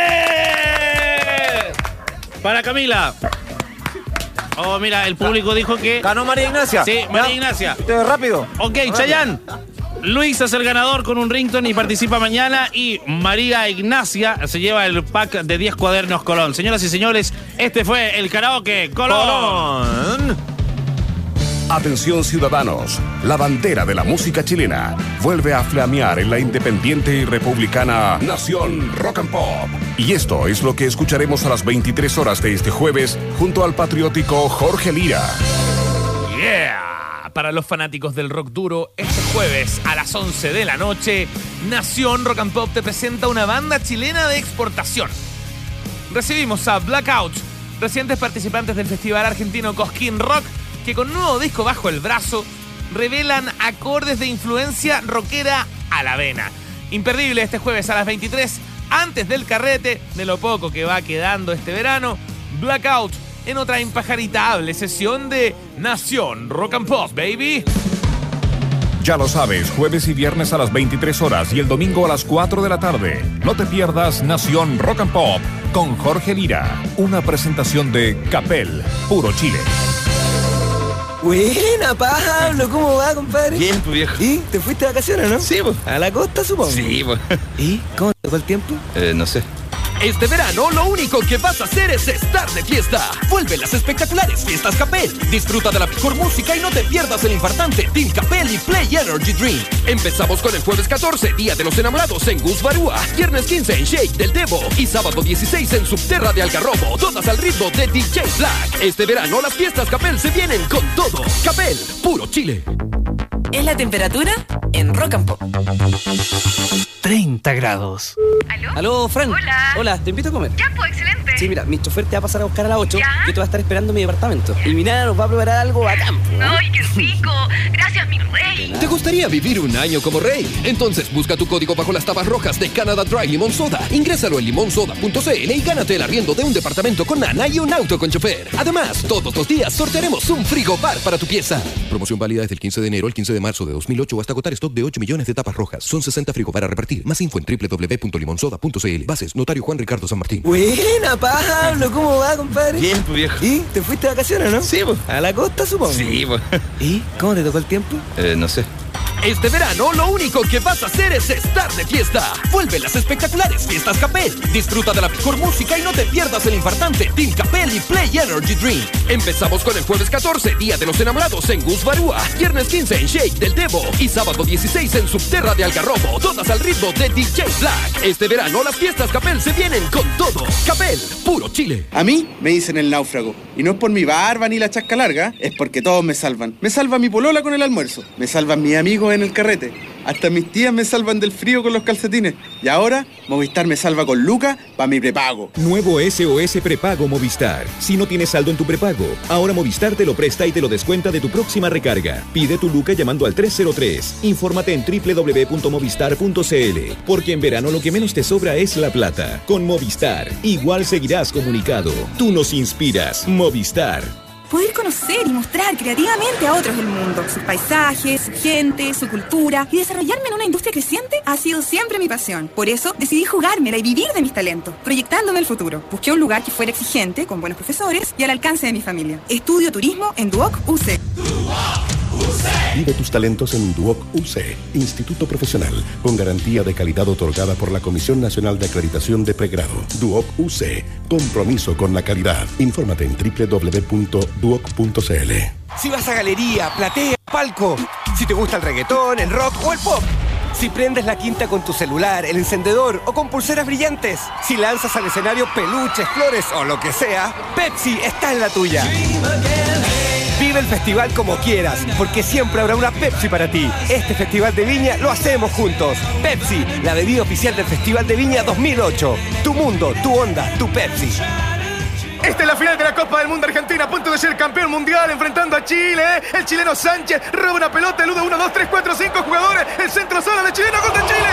Para Camila. Oh, mira, el público dijo que... ¿Ganó María Ignacia? Sí, María Ignacia. Rápido. Ok, Chayanne. Luis es el ganador con un ringtone y participa mañana. Y María Ignacia se lleva el pack de 10 cuadernos Colón. Señoras y señores, este fue el karaoke Colón. Atención ciudadanos, la bandera de la música chilena vuelve a flamear en la independiente y republicana Nación Rock and Pop. Y esto es lo que escucharemos a las 23 horas de este jueves junto al patriótico Jorge Lira. Yeah. Para los fanáticos del rock duro, este jueves a las 11 de la noche, Nación Rock and Pop te presenta una banda chilena de exportación. Recibimos a Blackout, recientes participantes del festival argentino Cosquín Rock, que con nuevo disco bajo el brazo revelan acordes de influencia rockera a la vena. Imperdible este jueves a las 23, antes del carrete, de lo poco que va quedando este verano, Blackout en otra impajaritable sesión de Nación Rock and Pop, baby. Ya lo sabes, jueves y viernes a las 23 horas y el domingo a las 4 de la tarde. No te pierdas Nación Rock and Pop con Jorge Lira. Una presentación de Capel, puro Chile. Buena, Pablo, ¿cómo va, compadre? Bien, pues, viejo. ¿Y te fuiste de vacaciones, no? Sí, pues. ¿A la costa, supongo? Sí, pues. ¿Y cómo te tocó el tiempo? No sé. Este verano lo único que vas a hacer es estar de fiesta. Vuelven las espectaculares fiestas Capel. Disfruta de la mejor música y no te pierdas el infartante Team Capel y Play Energy Drink. Empezamos con el jueves 14, Día de los Enamorados en Gus Barúa. Viernes 15 en Shake del Tebo. Y sábado 16 en Subterra de Algarrobo. Todas al ritmo de DJ Black. Este verano las fiestas Capel se vienen con todo. Capel, puro Chile. Es la temperatura en Rock and Pop. 30 grados. ¿Aló? Aló, Fran. Hola. Hola, te invito a comer. Ya, pues, excelente. Sí, mira, mi chofer te va a pasar a buscar a las 8. ¿Ya? Yo te voy a estar esperando en mi departamento. Y mi nana nos va a preparar algo bacán. ¡Ay, qué rico! Gracias, mi rey. ¿Te gustaría vivir un año como rey? Entonces busca tu código bajo las tapas rojas de Canada Dry Limón Soda. Ingrésalo en limonsoda.cl y gánate el arriendo de un departamento con nana y un auto con chofer. Además, todos los días sortearemos un frigobar para tu pieza. Promoción válida desde el 15 de enero al 15 de marzo de 2008 hasta agotar stock de 8 millones de tapas rojas. Son 60 frigobar a repartir. Más info en www.limonsoda.cl. Bases, Notario Juan Ricardo San Martín. Buena, Pablo, ¿cómo va, compadre? Bien, pues, viejo. ¿Y te fuiste de vacaciones, no? Sí, pues. ¿A la costa, supongo? Sí, pues. ¿Y cómo te tocó el tiempo? No sé. Este verano lo único que vas a hacer es estar de fiesta. Vuelven las espectaculares fiestas Capel. Disfruta de la mejor música y no te pierdas el infartante Team Capel y Play Energy Drink. Empezamos con el jueves 14, Día de los Enamorados en Gus Barúa. Viernes 15 en Shake del Tebo. Y sábado 16 en Subterra de Algarrobo. Todas al ritmo de DJ Black. Este verano las fiestas Capel se vienen con todo. Capel, puro Chile. A mí me dicen el náufrago. Y no es por mi barba ni la chasca larga, es porque todos me salvan. Me salva mi polola con el almuerzo. Me salvan mis amigos en el carrete. Hasta mis tías me salvan del frío con los calcetines. Y ahora, Movistar me salva con Luca para mi prepago. Nuevo SOS Prepago Movistar. Si no tienes saldo en tu prepago, ahora Movistar te lo presta y te lo descuenta de tu próxima recarga. Pide tu Luca llamando al 303. Infórmate en www.movistar.cl. Porque en verano lo que menos te sobra es la plata. Con Movistar, igual seguirás comunicado. Tú nos inspiras. Movistar. Poder conocer y mostrar creativamente a otros el mundo, sus paisajes, su gente, su cultura y desarrollarme en una industria creciente ha sido siempre mi pasión. Por eso decidí jugármela y vivir de mis talentos, proyectándome el futuro. Busqué un lugar que fuera exigente, con buenos profesores y al alcance de mi familia. Estudio turismo en Duoc UC. Vive tus talentos en Duoc UC, Instituto Profesional, con garantía de calidad otorgada por la Comisión Nacional de Acreditación de Pregrado. Duoc UC, compromiso con la calidad. Infórmate en www.duoc.cl. Si vas a galería, platea, palco, si te gusta el reggaetón, el rock o el pop, si prendes la quinta con tu celular, el encendedor o con pulseras brillantes, si lanzas al escenario peluches, flores o lo que sea, Pepsi está en la tuya. Vive el festival como quieras, porque siempre habrá una Pepsi para ti. Este Festival de Viña lo hacemos juntos. Pepsi, la bebida oficial del Festival de Viña 2008. Tu mundo, tu onda, tu Pepsi. Esta es la final de la Copa del Mundo. Argentina a punto de ser campeón mundial enfrentando a Chile. El chileno Sánchez roba una pelota, elude 1, 2, 3, 4, 5 jugadores. El centro solo de chileno contra Chile.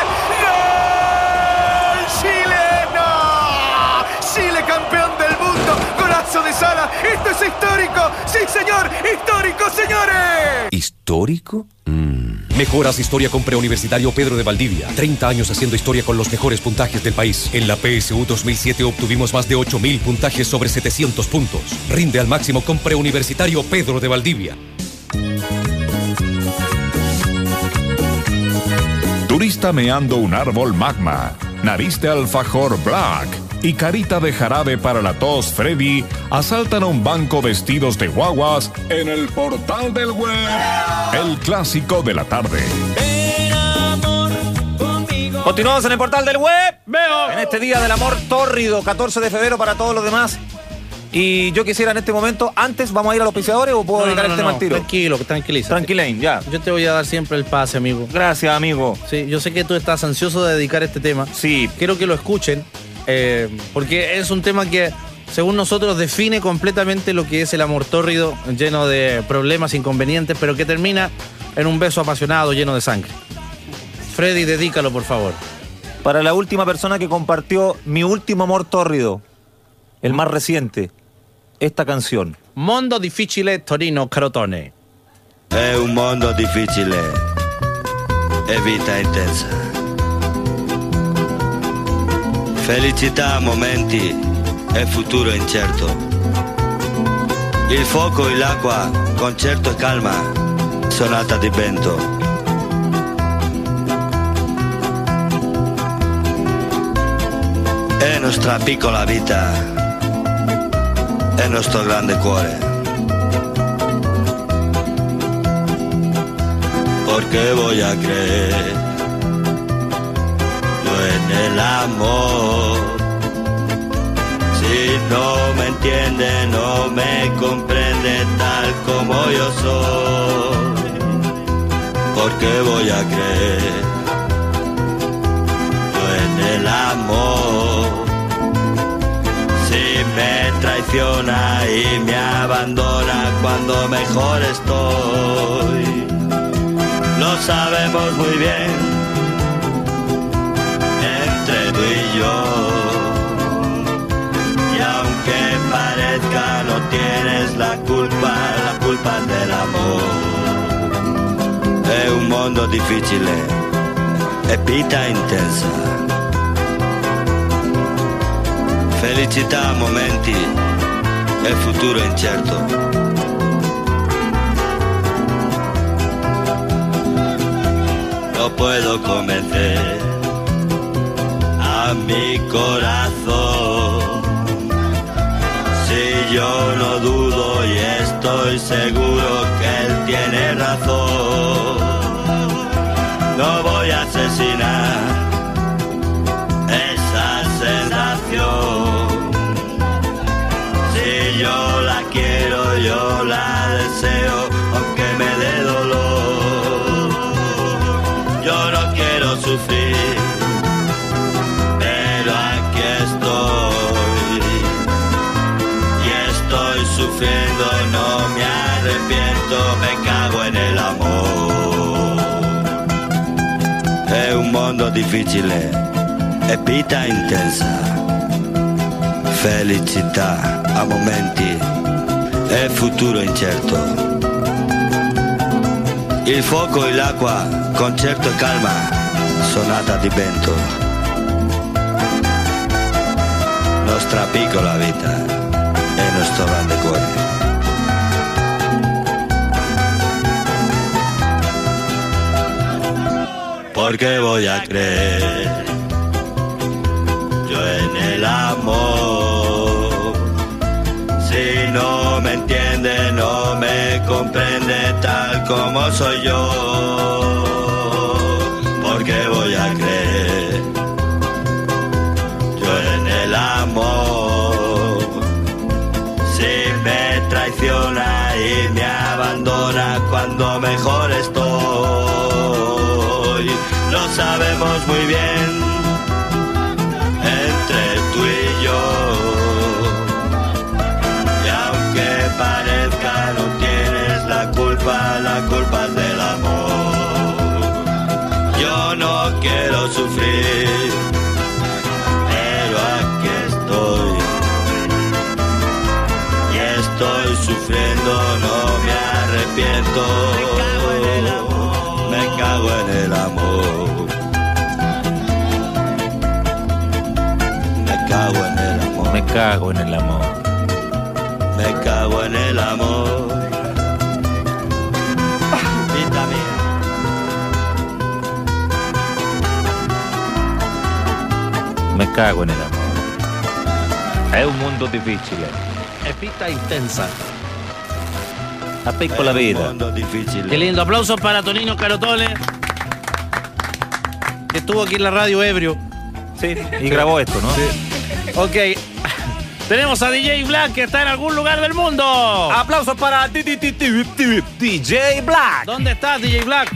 ¡Gol chileno! Chile campeón del mundo. Golazo de Sala. Esto es histórico. Sí, señor. Histórico, señores. ¿Histórico? Mejoras historia con Preuniversitario Pedro de Valdivia. 30 años haciendo historia con los mejores puntajes del país. En la PSU 2007 obtuvimos más de 8.000 puntajes sobre 700 puntos. Rinde al máximo con Preuniversitario Pedro de Valdivia. Turista meando un árbol magma. Nariz de alfajor black. y carita de jarabe para la tos Freddy asaltan a un banco vestidos de guaguas en el portal del web. El clásico de la tarde. Continuamos en el portal del web. En este día del amor tórrido, 14 de febrero para todos los demás. Y yo quisiera en este momento, antes, ¿vamos a ir a los auspiciadores o puedo dedicar el tema al tiro? Tranquilo, tranquilízate. Tranquilain, ya. Yo te voy a dar siempre el pase, amigo. Gracias, amigo. Sí, yo sé que tú estás ansioso de dedicar este tema. Sí. Quiero que lo escuchen, porque es un tema que, según nosotros, define completamente lo que es el amor tórrido, lleno de problemas, inconvenientes, pero que termina en un beso apasionado, lleno de sangre. Freddy, dedícalo, por favor. Para la última persona que compartió mi último amor tórrido, el más reciente, esta canción. Mondo difficile, Torino Crotone. È un mondo difficile e vita intensa. Felicità, momenti e futuro incerto. Il fuoco e l'acqua, concerto e calma, sonata di vento. È nostra piccola vita, è nostro grande cuore. Porque voy a creer yo en el amor. Si no me entiende, no me comprende tal como yo soy. Porque voy a creer yo en el amor. Si me traiciona y me abandona cuando mejor estoy. Lo sabemos muy bien, entre tú y yo. Y aunque parezca no tienes la culpa es del amor. È un mondo difficile e vita intensa. Felicità, momenti e futuro incerto. No puedo convencer a mi corazón. Si yo no dudo y estoy seguro que él tiene razón. No voy a asesinar esa sensación. Si yo la quiero, yo la deseo, aunque me dé dolor. Yo no quiero sufrir, pero aquí estoy. Y estoy sufriendo, no me arrepiento, me cago en el amor. È un mondo difficile e vita intensa. Felicità a momenti e futuro incerto. Il fuoco e l'acqua, concerto e calma, sonata di vento. Nostra piccola vita e nostro grande cuore. Porque voy a creer yo en el amor. Si no me entiende, no me comprende tal como soy yo. Porque voy a creer yo en el amor. Si me traiciona y me abandona cuando mejor estoy. Lo sabemos muy bien entre tú y yo. Parezca no tienes la culpa es del amor. Yo no quiero sufrir, pero aquí estoy. Y estoy sufriendo, no me arrepiento. Me cago en el amor. Me cago en el amor. Me cago en el amor. Me cago en el amor. Vida mía. Me cago en el amor. Es un mundo difícil. Es pista intensa. A pico la vida. Qué lindo. Aplausos para Tonino Carotone, que estuvo aquí en la radio ebrio. Sí, y grabó esto, ¿no? Sí. Ok. Tenemos a DJ Black, que está en algún lugar del mundo. Aplausos para DJ Black. ¿Dónde estás, DJ Black?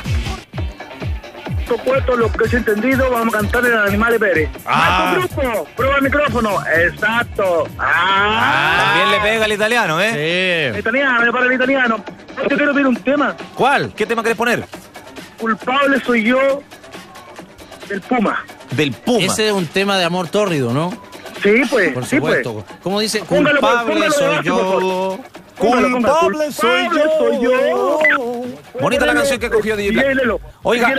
Puesto lo que he entendido, vamos a cantar el Animales Pérez. Marco Grupo, prueba el micrófono. Exacto. También le pega el italiano, ¿eh? Sí. Italiano, me para el italiano. Yo quiero pedir un tema. ¿Cuál? ¿Qué tema querés poner? Culpable soy yo del Puma. Del Puma. Ese es un tema de amor tórrido, ¿no? Sí, pues. Por sí, supuesto. pues. ¿Cómo dice? Póngalo, Culpable soy debajo, yo. Culpable soy yo. Bonita la canción que cogió DJ Black. Oiga,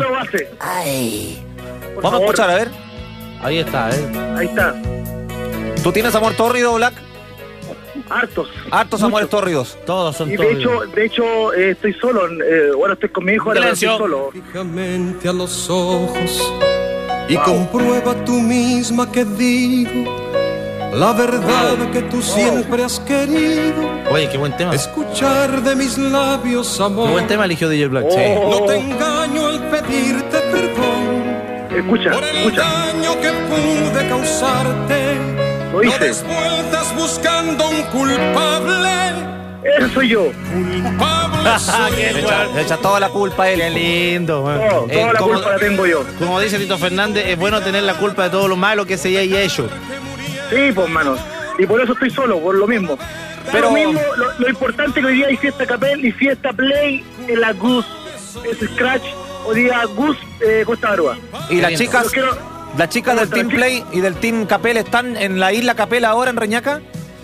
vamos a escuchar, a ver. Ahí está, Ahí está. ¿Tú tienes amor tórrido, Black? Hartos. Hartos amores tórridos. Todos son Y tórridos. de hecho, estoy solo. Ahora estoy con mi hijo, ahora estoy solo. Fijamente a los ojos y comprueba tú misma que digo la verdad que tú siempre has querido. Oye, qué buen tema. Escuchar de mis labios, amor. Qué buen tema eligió DJ Black. Sí. No te engaño al pedirte perdón. Escucha, por el daño que pude causarte. Lo hice. No des vueltas buscando un culpable. Ese soy yo. Culpable soy Le echa toda la culpa a él. Qué lindo. Toda la culpa la tengo yo. Como dice Tito Fernández, es bueno tener la culpa de todo lo malo que se haya hecho. Sí, pues, mano. Y por eso estoy solo, por lo mismo. Pero lo importante es que hoy día hay fiesta Capel y fiesta Play en la Gus. Es Scratch. Hoy día Gus Costa Barúa. Y las chicas del Team Play y del Team Capel están en la isla Capel ahora en Reñaca.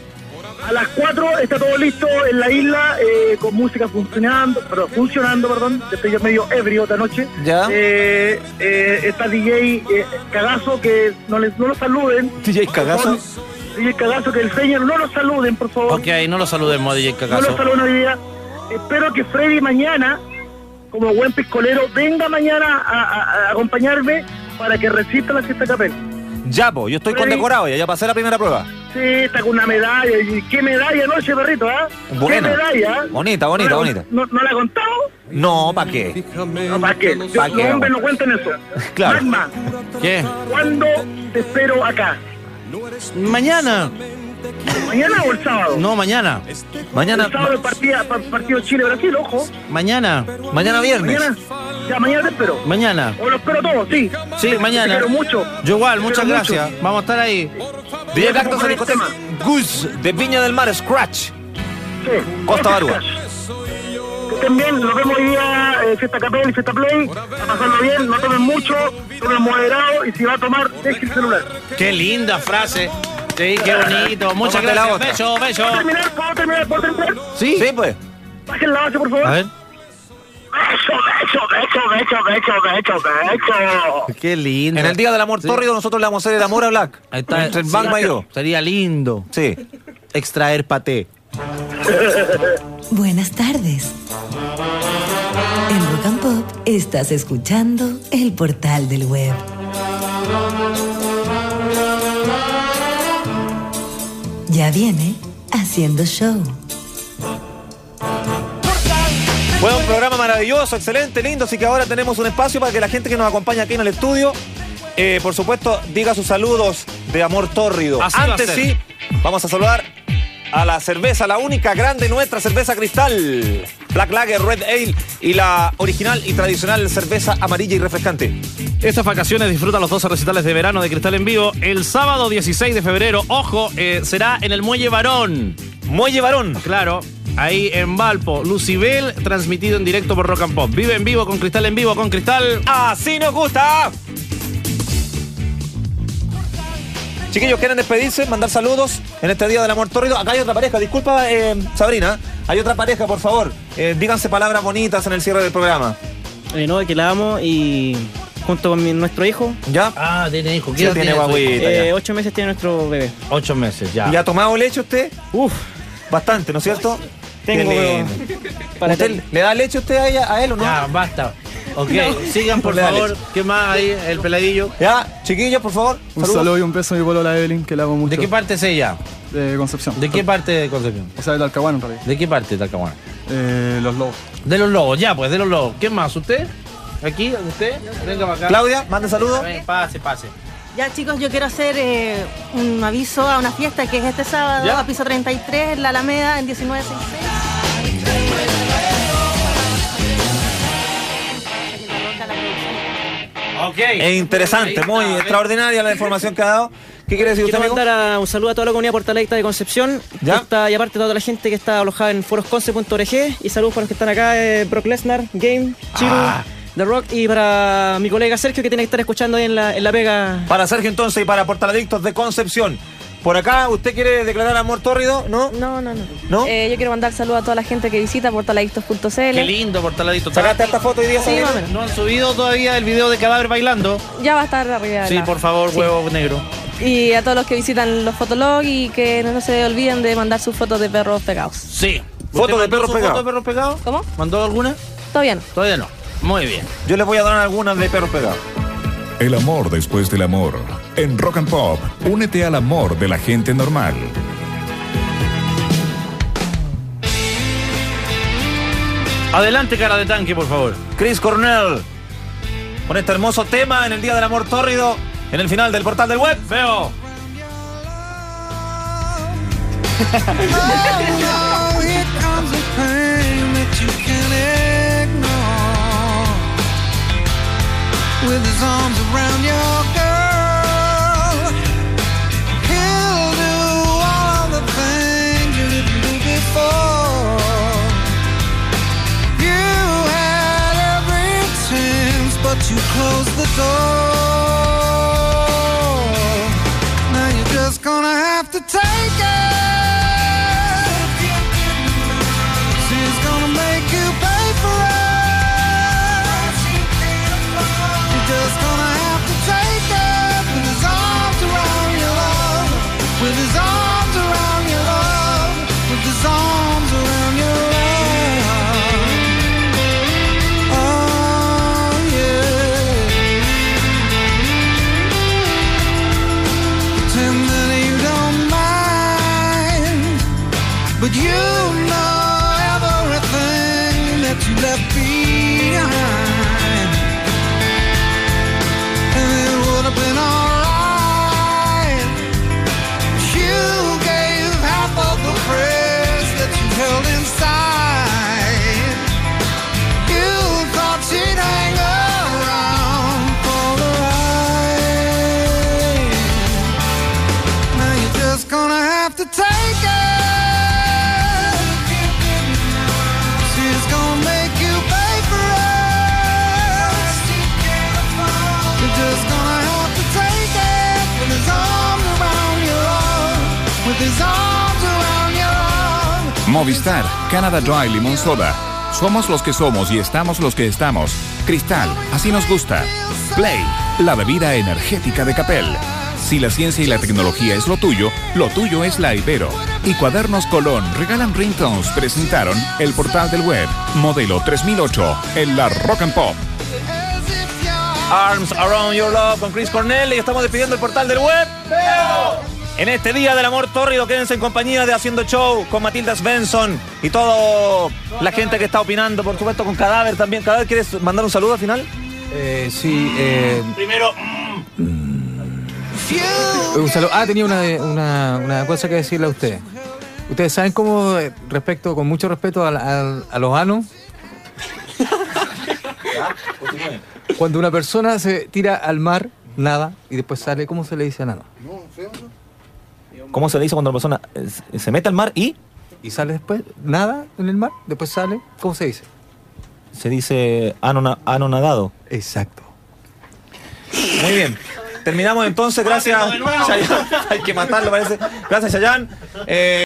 A las 4 está todo listo en la isla, con música funcionando, estoy ya medio ebrio esta noche. Ya. Está DJ Cagazo, que no lo saluden. DJ Cagazo. DJ Cagazo, que el señor no lo saluden, por favor. Ok, no lo saludemos a DJ Cagazo. No lo saluden hoy día. Espero que Freddy mañana, como buen piscolero, venga mañana a acompañarme para que resista la fiesta Capel. Ya, yo estoy condecorado, ya pasé la primera prueba. Sí, está con una medalla. ¿Y qué medalla anoche, perrito? Buena. ¿Qué medalla? Bonita. ¿No la he contado? No, ¿para qué? No, ¿para qué? Los hombres no cuentan eso. Claro. Magma, ¿Qué? ¿cuándo te espero acá? Mañana. ¿Mañana o el sábado? No, mañana. Mañana. El sábado el partido Chile-Brasil, ojo. Mañana. Mañana viernes. Mañana te espero. Mañana. O lo espero todo, sí. Sí, mañana. Te quiero mucho. Yo igual, muchas gracias. Vamos a estar ahí. DJ Black de discoteca Gus de Viña del Mar, Scratch. Sí. Costa Barúa. Que estén bien, nos vemos hoy día, fiesta Capel y fiesta Play. A pasarlo bien, no tomen mucho, tomen moderado y si va a tomar, deje el celular. Qué linda frase. Sí, qué bonito. Muchas gracias. Beso. ¿Puedo terminar? ¿Sí? Sí, pues. Bajen la base, por favor. A ver. Beso. Qué lindo. En el Día del Amor Tórrido nosotros le vamos a hacer el amor a Black. Ahí está. Entre el Magma y yo. Sería lindo. Sí. Extraer paté. Buenas tardes. En Rock and Pop estás escuchando El Portal del Web. Ya viene Haciendo Show. Fue un programa maravilloso, excelente, lindo, así que ahora tenemos un espacio para que la gente que nos acompaña aquí en el estudio, por supuesto, diga sus saludos de amor tórrido. Así Antes sí, vamos a saludar a la cerveza, la única grande nuestra cerveza Cristal, Black Lager, Red Ale y la original y tradicional cerveza amarilla y refrescante. Estas vacaciones disfruta los 12 recitales de verano de Cristal en vivo. El sábado 16 de febrero, ojo, será en el Muelle Barón. Muelle Barón. Claro, ahí en Valpo. Lucibel, transmitido en directo por Rock and Pop. Vive en vivo con Cristal. ¡Así nos gusta! Chiquillos, ¿quieren despedirse? ¿Mandar saludos en este Día del Amor Tórrido? Acá hay otra pareja, disculpa, Sabrina. Hay otra pareja, por favor. Díganse palabras bonitas en el cierre del programa. No, que la amo y junto con nuestro hijo. ¿Ya? Ah, tiene hijo. ¿Qué tiene guaguita? 8 meses tiene nuestro bebé. 8 meses, ya. ¿Y ha tomado leche usted? Uf. Bastante, ¿no es cierto? Tengo... ¿Usted le da leche usted a él o no? Ya, basta. Ok, sigan por favor. ¿Qué más hay? El peladillo. Ya, chiquillos, por favor. Un saludo y un beso a mi polola Evelyn, que la amo mucho. ¿De qué parte es ella? De Concepción. ¿De qué parte de Concepción? O sea, de Talcahuano en realidad. ¿De qué parte de Talcahuano? Los Lobos. De los Lobos, ya pues, de los Lobos. ¿Qué más? ¿Usted? ¿Aquí? ¿Usted? Venga para acá. Claudia, mande saludos. Pase. Ya, chicos, yo quiero hacer un aviso a una fiesta que es este sábado, ¿ya? A piso 33, en la Alameda, en 1966. Ok. Es interesante, muy extraordinaria la información que ha dado. ¿Qué quiere decir usted, Quiero amigo? mandar un saludo a toda la comunidad portaladicta de Concepción. ¿Ya? Y aparte toda la gente que está alojada en forosconce.org. Y saludos para los que están acá, Brock Lesnar, Game, Chiru, The Rock. Y para mi colega Sergio, que tiene que estar escuchando ahí en la pega. Para Sergio entonces y para Portaladictos de Concepción. Por acá, ¿usted quiere declarar amor tórrido? ¿No? No. ¿No? Yo quiero mandar saludos a toda la gente que visita portaladictos.cl. Qué lindo, Portaladictos. ¿Sacaste esta foto hoy día? Sí, más o menos. ¿No han subido todavía el video de Cadáver bailando? Ya va a estar arriba. Sí, por favor, huevo negro. Y a todos los que visitan los fotologs y que no se olviden de mandar sus fotos de perros pegados. Sí. ¿Fotos de perros pegados? ¿Fotos de perros pegados? ¿Cómo? ¿Mandó alguna? Todavía no. Todavía no. Muy bien. Yo les voy a dar algunas de perros pegados. El amor después del amor. En Rock and Pop, únete al amor de la gente normal. Adelante, cara de tanque, por favor. Chris Cornell, con este hermoso tema en el Día del Amor Tórrido, en el final del portal del web. Veo. With his arms around your girl, he'll do all the things you didn't do before. You had every chance, but you closed the door. Now you're just gonna have to take it. She's gonna make you pay for it. Just gonna have to take it with his arms around your love, with his arms around your love, with his arms around your love. Oh yeah. Pretend that you don't mind, but you know everything that you left behind. Been alright. You gave half of the praise that you held inside. You thought she'd hang around for the ride. Now you're just gonna have to take it. She's gonna make you pay for it. You're just gonna Movistar, Canada Dry Limón Soda. Somos los que somos y estamos los que estamos. Cristal, así nos gusta. Play, la bebida energética de Capel. Si la ciencia y la tecnología es lo tuyo es la Ibero. Y Cuadernos Colón regalan ringtones presentaron el portal del web, modelo 3008, en la Rock and Pop. Arms Around Your Love con Chris Cornell y estamos despidiendo el portal del web. En este Día del Amor Tórrido, quédense en compañía de Haciendo Show con Matilda Svensson y toda la gente que está opinando, por supuesto con Cadáver también. Cadáver, ¿quieres mandar un saludo al final? Sí. Primero. Un saludo. Tenía una cosa que decirle a ustedes. ¿Ustedes saben cómo, con mucho respeto a los anos, cuando una persona se tira al mar, nada, y después sale, ¿cómo se le dice a nada? ¿Cómo se le dice cuando una persona se mete al mar y sale después? Nada en el mar, después sale, ¿cómo se dice? Se dice anonadado. Exacto. Muy bien. Terminamos entonces, gracias. Chayanne. Hay que matarlo, parece. Gracias, Chayanne.